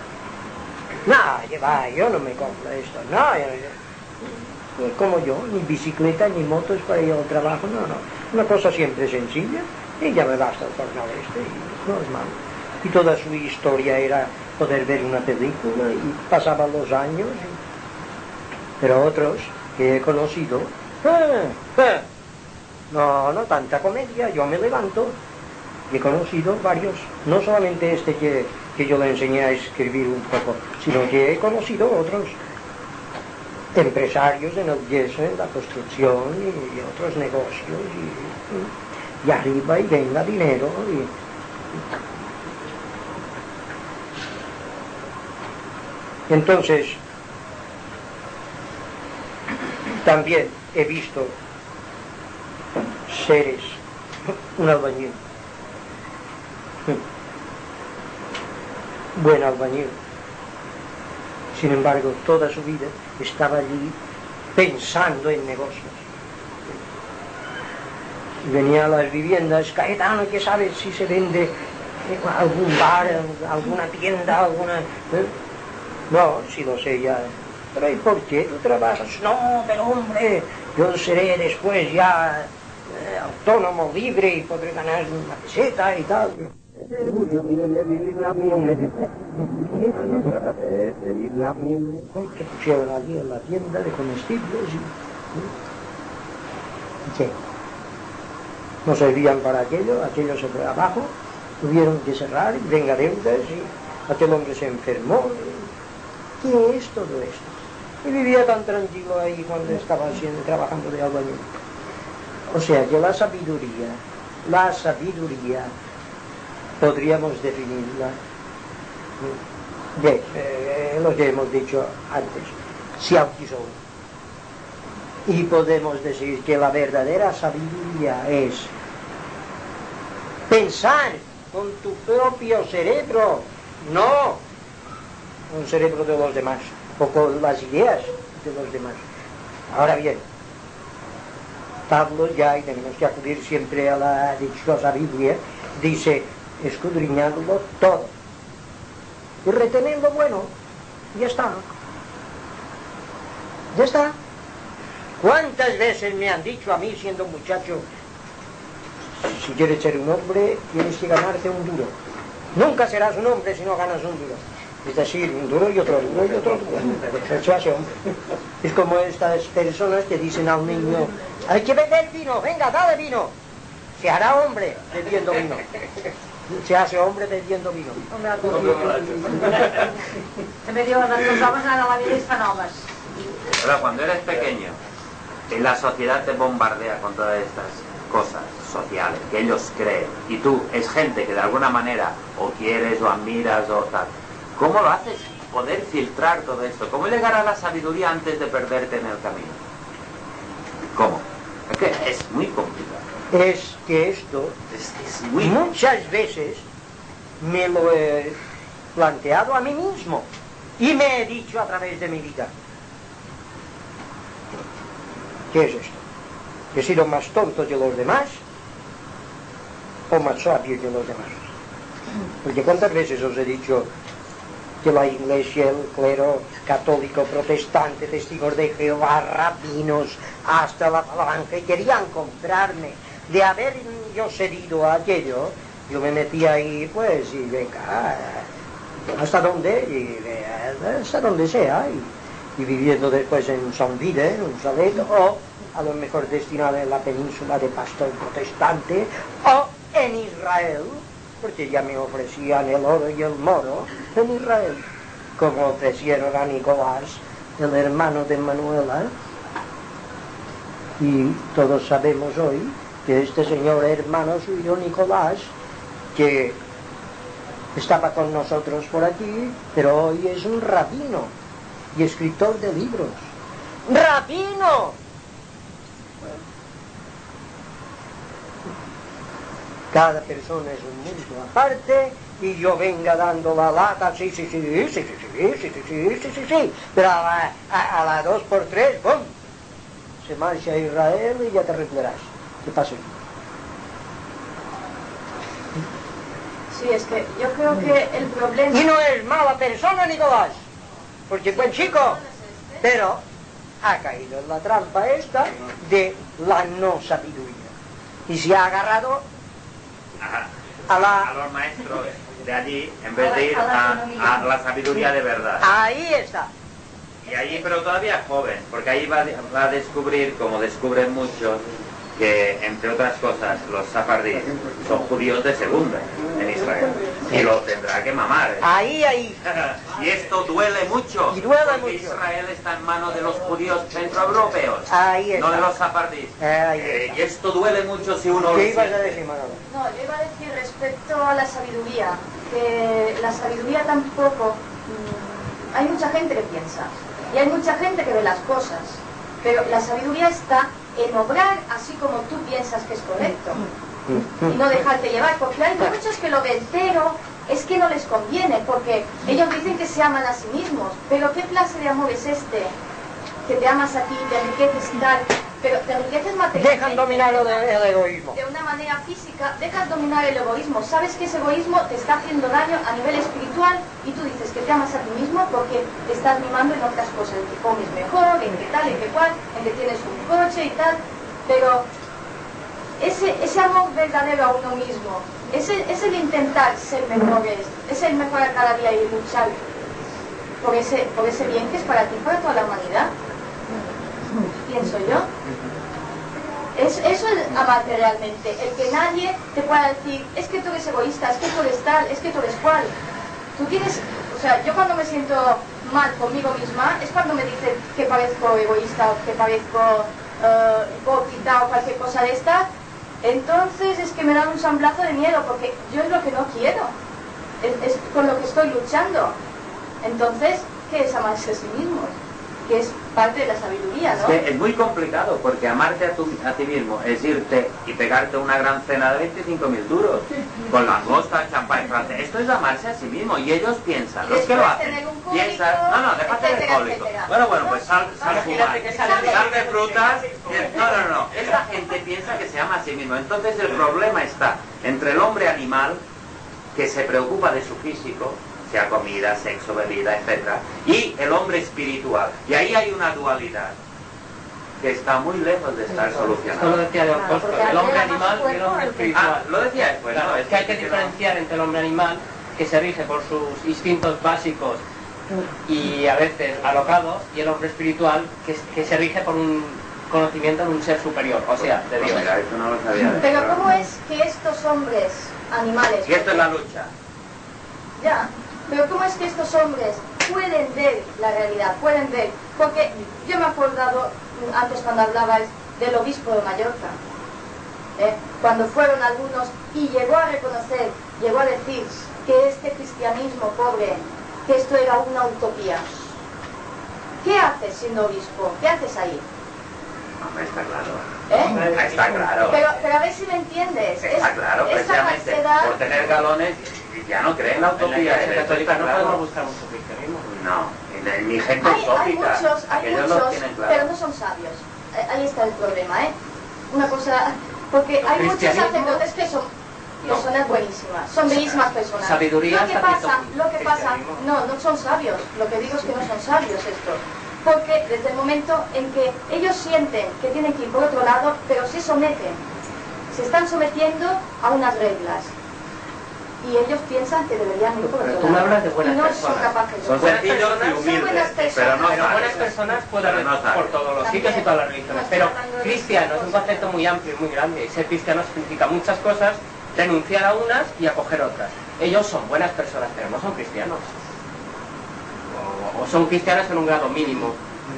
No, yo no me compro esto, no, como yo, ni bicicleta ni motos para ir al trabajo, no, una cosa siempre sencilla, y ya me basta el jornal y normal. Y toda su historia era poder ver una película y pasaban los años, pero otros que he conocido, no tanta comedia, yo me levanto. He conocido varios, no solamente este que yo le enseñé a escribir un poco, sino que he conocido otros empresarios en el yeso, en la construcción y otros negocios, y arriba y venga dinero. Entonces, también he visto seres, un albañil, buen albañil, sin embargo toda su vida estaba allí pensando en negocios. Venía a las viviendas, Caetano, ¿qué sabes si se vende algún bar, alguna tienda, alguna? No, si lo sé ya. Pero ¿y por qué tú trabajas? No, pero hombre, yo seré después ya autónomo, libre y podré ganar una peseta y tal. Que pusieron allí en la tienda de comestibles y ¿qué? No servían para aquello se fue abajo, tuvieron que cerrar y venga deudas y aquel hombre se enfermó. ¿Qué es todo esto? Y vivía tan tranquilo ahí cuando estaba trabajando de albañil. O sea que la sabiduría, podríamos definirla, lo que hemos dicho antes, se autizó. Y podemos decir que la verdadera sabiduría es pensar con tu propio cerebro, no con el cerebro de los demás, o con las ideas de los demás. Ahora bien, Pablo ya, y tenemos que acudir siempre a la dichosa Biblia, dice, escudriñadlo todo y retener lo bueno, ya está. Ya está. ¿Cuántas veces me han dicho a mí, siendo un muchacho, si quieres ser un hombre, tienes que ganarte un duro? Nunca serás un hombre si no ganas un duro. Es decir, un duro y otro duro y otro duro. Eso hace hombre. Es como estas personas que dicen al niño, hay que beber vino, venga, dale vino. Se hará hombre bebiendo vino. Se hace hombre bebiendo vino. Me dio las cosas a la vida están novas. Ahora, cuando eres pequeño, y la sociedad te bombardea con todas estas cosas sociales que ellos creen, y tú es gente que de alguna manera o quieres o admiras o tal, ¿cómo lo haces? Poder filtrar todo esto. ¿Cómo llegar a la sabiduría antes de perderte en el camino? ¿Cómo? Es que es muy complicado. Es que esto muchas veces me lo he planteado a mí mismo y me he dicho a través de mi vida. ¿Qué es esto? ¿He sido más tonto que los demás o más sabio que los demás? Porque cuántas veces os he dicho que la iglesia, el clero católico, protestante, testigos de Jehová, rabinos, hasta la falange, querían comprarme. De haber yo cedido a aquello, yo me metía ahí, pues, y venga, hasta donde sea, y viviendo después en San Vide, en un chalet, o a lo mejor destinado en la península de pastor protestante, o en Israel, porque ya me ofrecían el oro y el moro en Israel, como ofrecieron a Nicolás, el hermano de Manuela, y todos sabemos hoy que este señor hermano suyo, Nicolás, que estaba con nosotros por aquí, pero hoy es un rabino y escritor de libros. ¡Rabino! Cada persona es un mundo aparte y yo venga dando la lata, sí, pero a la 2x3, ¡bum! Se marcha a Israel y ya te recuperarás. ¿Qué pasó? Sí, es que yo creo que el problema... Y no es mala persona, Nicolás, porque es buen chico, pero ha caído en la trampa esta de la no sabiduría. Y se ha agarrado a los maestros de allí, en vez de ir a la sabiduría de verdad. Ahí está. Y allí, pero todavía es joven, porque ahí va a descubrir, como descubren muchos, que entre otras cosas los sefardíes son judíos de segunda en Israel y lo tendrá que mamar. Ahí. Y esto duele mucho, y duele porque mucho. Israel está en manos de los judíos centroeuropeos, no de los sefardíes. Y esto duele mucho si uno lo siente. ¿Qué ibas a decir, Manolo? No, yo iba a decir respecto a la sabiduría, que la sabiduría tampoco... hay mucha gente que piensa y hay mucha gente que ve las cosas, pero la sabiduría está en obrar así como tú piensas que es correcto y no dejarte llevar, porque hay muchos que lo ven, pero es que no les conviene, porque ellos dicen que se aman a sí mismos, pero ¿qué clase de amor es este? Que te amas a ti, te enriqueces y tal, pero te enriqueces materialmente. Dejan dominar el egoísmo. De una manera física, dejas dominar el egoísmo. Sabes que ese egoísmo te está haciendo daño a nivel espiritual y tú dices que te amas a ti mismo porque te estás mimando en otras cosas, en que comes mejor, en que tal, en que cual, en que tienes un coche y tal, pero ese amor verdadero a uno mismo es el intentar ser mejores, es el mejorar cada día y luchar por ese bien que es para ti, para toda la humanidad, pienso yo. Eso es amarte realmente, el que nadie te pueda decir, es que tú eres egoísta, es que tú eres tal, es que tú eres cual. Tú tienes, o sea, yo cuando me siento mal conmigo misma, es cuando me dicen que parezco egoísta o que parezco hipócrita o cualquier cosa de esta, entonces es que me dan un samblazo de miedo, porque yo es lo que no quiero, es con lo que estoy luchando. Entonces, ¿qué es amarse a sí mismo? Que es parte de la sabiduría, ¿no? Es que es muy complicado, porque amarte a ti mismo es irte y pegarte una gran cena de 25.000 duros, con langosta, champán francés. Esto es amarse a sí mismo, y ellos piensan, los que lo hacen, piensan, no, déjate del cólico. Bueno, pues sal de frutas, no. Esta gente piensa que se ama a sí mismo. Entonces el problema está entre el hombre animal, que se preocupa de su físico, sea comida, sexo, bebida, etc. Y el hombre espiritual. Y ahí hay una dualidad que está muy lejos de estar solucionada. Esto lo decía Don Costo, el hombre animal y el hombre espiritual. Lo decía después, claro, es que hay que diferenciar entre el hombre animal, que se rige por sus instintos básicos y a veces alocados, y el hombre espiritual, que se rige por un conocimiento de un ser superior, o sea, de Dios. Mira, esto no lo sabía. Pero ¿cómo es que estos hombres animales... Y esto es la lucha. Ya, pero ¿cómo es que estos hombres pueden ver la realidad? Pueden ver, porque yo me he acordado antes cuando hablabais del obispo de Mallorca, cuando fueron algunos y llegó a reconocer, llegó a decir que este cristianismo pobre, que esto era una utopía. ¿Qué haces siendo obispo? ¿Qué haces ahí? Hombre, está claro. Está claro. Pero a ver si me entiendes. Está claro, precisamente por tener galones ya no creen en la utopía. En la Iglesia Católica no podemos buscar mucho cristianismo. No, ni gente utópica. Hay muchos, pero no son sabios. Ahí está el problema, Una cosa, porque hay muchos sacerdotes que son personas buenísimas, son bellísimas personas. Sabiduría. Lo que pasa, no son sabios. Lo que digo es que no son sabios estos. Porque desde el momento en que ellos sienten que tienen que ir por otro lado, pero se someten, se están sometiendo a unas reglas. Y ellos piensan que deberían ir por otro lado. Tú me hablas de buenas no personas. Son capaces de Son sencillos y humildes, pero no buenas personas pueden haber por todos los sitios y todas las religiones. Pero cristiano es un concepto muy amplio y muy grande. Y ser cristiano significa muchas cosas, renunciar a unas y acoger otras. Ellos son buenas personas, pero no son cristianos. O son cristianos en un grado mínimo.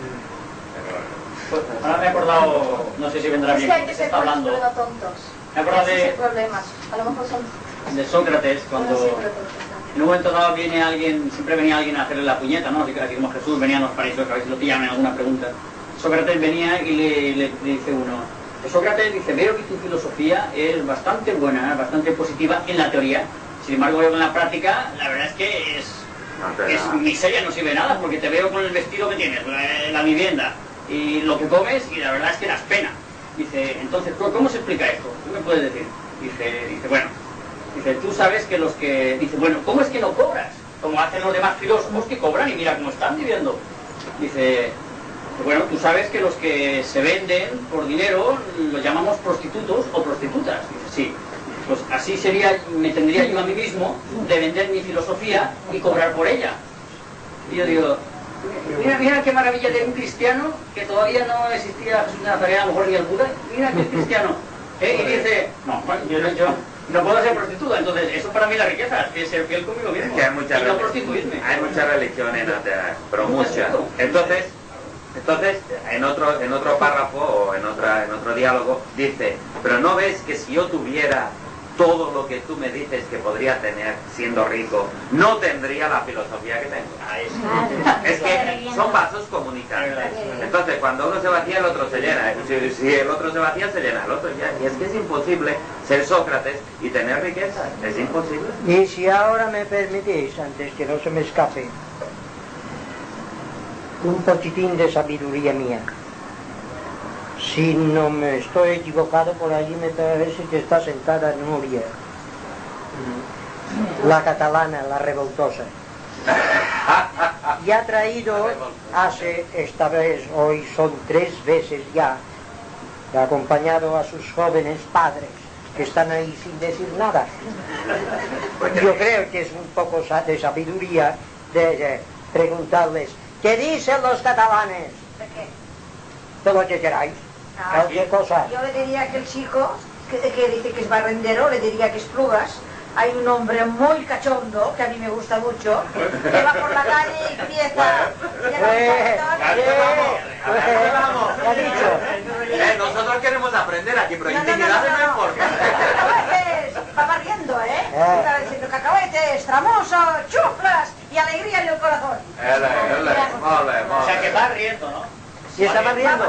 Ahora me he acordado, no sé si vendrá bien, hay que se ser está hablando. tontos. Me he acordado problemas. A lo mejor son de Sócrates, cuando en un momento dado viene alguien, siempre venía alguien a hacerle la puñeta, ¿no? Así que como Jesús venía a los paraísos, a ver si lo pillaban en alguna pregunta. Sócrates venía y le dice uno, Sócrates dice, veo que tu filosofía es bastante buena, bastante positiva en la teoría, sin embargo veo que en la práctica, la verdad es que es miseria, no sirve nada, porque te veo con el vestido que tienes, la vivienda y lo que comes, y la verdad es que das pena. Dice, entonces, ¿cómo se explica esto? ¿Qué me puedes decir? Dice, bueno, tú sabes que los que... Dice, bueno, ¿cómo es que no cobras? Como hacen los demás filósofos que cobran y mira cómo están viviendo. Dice, bueno, tú sabes que los que se venden por dinero los llamamos prostitutos o prostitutas. Dice, sí. Pues así sería, me tendría yo a mí mismo de vender mi filosofía y cobrar por ella. Y yo digo, mira qué maravilla de un cristiano que todavía no existía Jesús de Nazaret, a lo mejor ni el Buda. Mira que cristiano. Y dice, no, yo no puedo ser prostituta, entonces eso para mí la riqueza, es ser fiel conmigo mismo. Es que hay muchas y no prostituirme. Hay muchas religiones, pero muchas. Entonces, en otro párrafo o en otro diálogo dice, pero no ves que si yo tuviera todo lo que tú me dices que podría tener siendo rico, no tendría la filosofía que tengo. Es que son vasos comunicantes. Entonces, cuando uno se vacía, el otro se llena. Si el otro se vacía, se llena el otro. Y es que es imposible ser Sócrates y tener riqueza. Es imposible. Y si ahora me permitís, antes que no se me escape, un poquitín de sabiduría mía. Si no me estoy equivocado, por allí me parece que está sentada Núria, la catalana, la revoltosa. Y ha traído, esta vez, hoy son 3 veces ya, ha acompañado a sus jóvenes padres que están ahí sin decir nada. Yo creo que es un poco de sabiduría de preguntarles, ¿qué dicen los catalanes? ¿De qué? De lo que queráis, cualquier cosa. Yo le diría que el chico, que dice que es barrendero, le diría que es Plugas. Hay un hombre muy cachondo, que a mí me gusta mucho, que va por la calle y empieza... vamos. ¿Qué ha dicho? Nosotros queremos aprender aquí, pero intimidades no importa. Cacahuetes, va barriendo, Está diciendo cacahuetes, tramoso, chuflas y alegría en el corazón. O sea que va riendo, ¿no? Y está barriendo.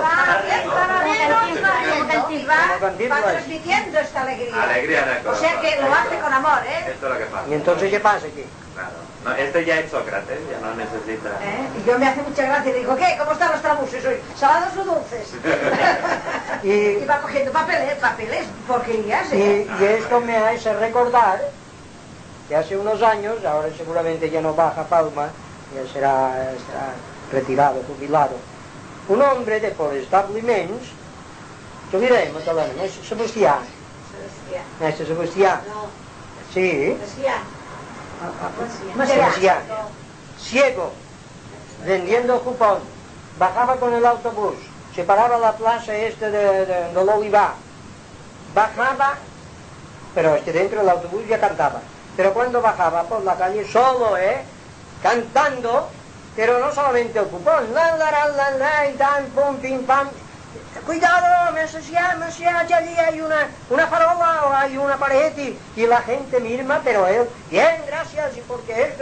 Y va transmitiendo esta alegría. Alegría en el corazón. O sea que lo hace con amor, Esto es lo que pasa. ¿Y entonces qué pasa aquí? Claro. No, este ya es Sócrates, ya no necesita... Y yo me hace mucha gracia y le digo, ¿qué? ¿Cómo están los trabuses hoy? ¿Salados o dulces? Y va cogiendo papeles, porquerías. Y esto me hace recordar que hace unos años, ahora seguramente ya no baja Palma, ya será retirado, jubilado, un hombre de por establiments, yo diré, es Sebastián. Sebastián. Sí. Sebastián. Ciego, vendiendo cupón, bajaba con el autobús, se paraba a la plaza del Olivar, bajaba, pero dentro del autobús ya cantaba, pero cuando bajaba por la calle solo, cantando, pero no solamente el cupón, y tan, pum, pim, pam, cuidado, allí hay una farola o hay una pared y la gente misma, pero él, bien, gracias, y porque esto,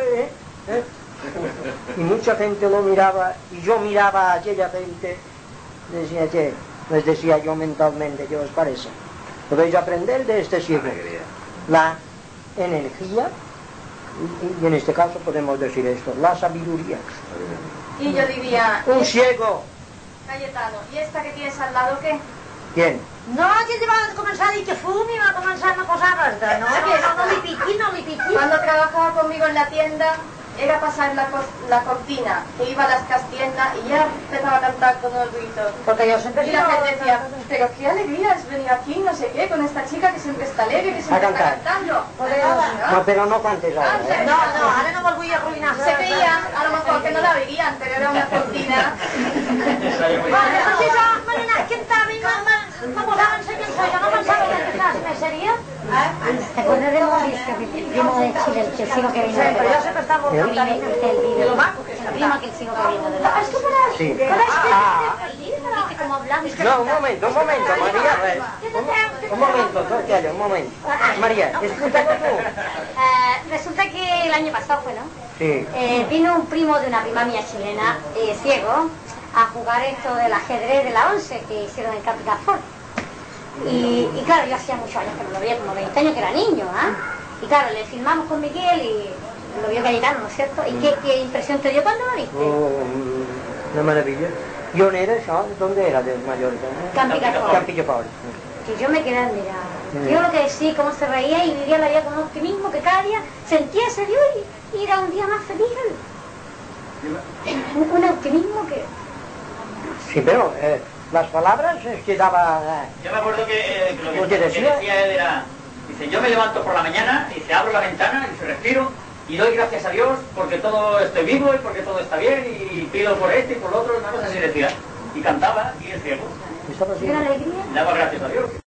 y mucha gente lo miraba, y yo miraba a aquella gente, les decía yo mentalmente, ¿qué os parece? Podéis aprender de este ciego la energía, y en este caso podemos decir esto, la sabiduría. Y yo diría... Un ciego. Cayetano, ¿y esta que tienes al lado qué? ¿Quién? No, que te va a començar a dir que fumi, va a començar a posar res, no li piqui. Cuando trabajaba conmigo en la tienda, era pasar la cortina, que iba a las castiendas y ya empezaba a cantar con el grito. Porque yo siempre Y la gente decía, pero qué alegría es venir aquí, no sé qué, con esta chica que siempre está alegre, que siempre está cantando. No, pero no cantes ahora. No, ara no me'l vull arruïnar. Se veían, a lo mejor que no la veían, pero era una cortina. Vale, doncs jo, Marina, que estava i me posava a ensenyar això, jo no pensava que estàs més seria. ¿Te acuerdas del Mauricio, que primo de Chile, el que sigo que vino de Pero yo siempre estaba muy el primo que el sigo que vino de la Sí. ¿Viste cómo hablamos? No, un momento, María. Un momento. María, escúchalo tú. Resulta que el año pasado fue, ¿no? Sí. Vino un primo de una prima mía chilena, ciego, a jugar esto del ajedrez de la 11 que hicieron en Capital Fort. Y claro, yo hacía muchos años que no lo veía, como 20 años que era niño, Y claro, le filmamos con Miguel y lo vio Cayetano, ¿no es cierto? ¿Y qué impresión te dio cuando lo viste? Una maravilla. ¿Y on era això? ¿Dónde era de Mallorca? Campillo Fort. Que yo me quedé admirada. Yo lo que decía, cómo se reía y vivía la vida con un optimismo que cada día sentía ese Dios y era un día más feliz. Un optimismo que... Sí, pero las palabras que daba... Yo me acuerdo que lo que decía él era, dice, yo me levanto por la mañana, dice, abro la ventana, dice, respiro y doy gracias a Dios porque todo estoy vivo y porque todo está bien y pido por este y por lo otro, una cosa así decía. Y cantaba y el ciego. ¿Era alegría? Daba gracias a Dios.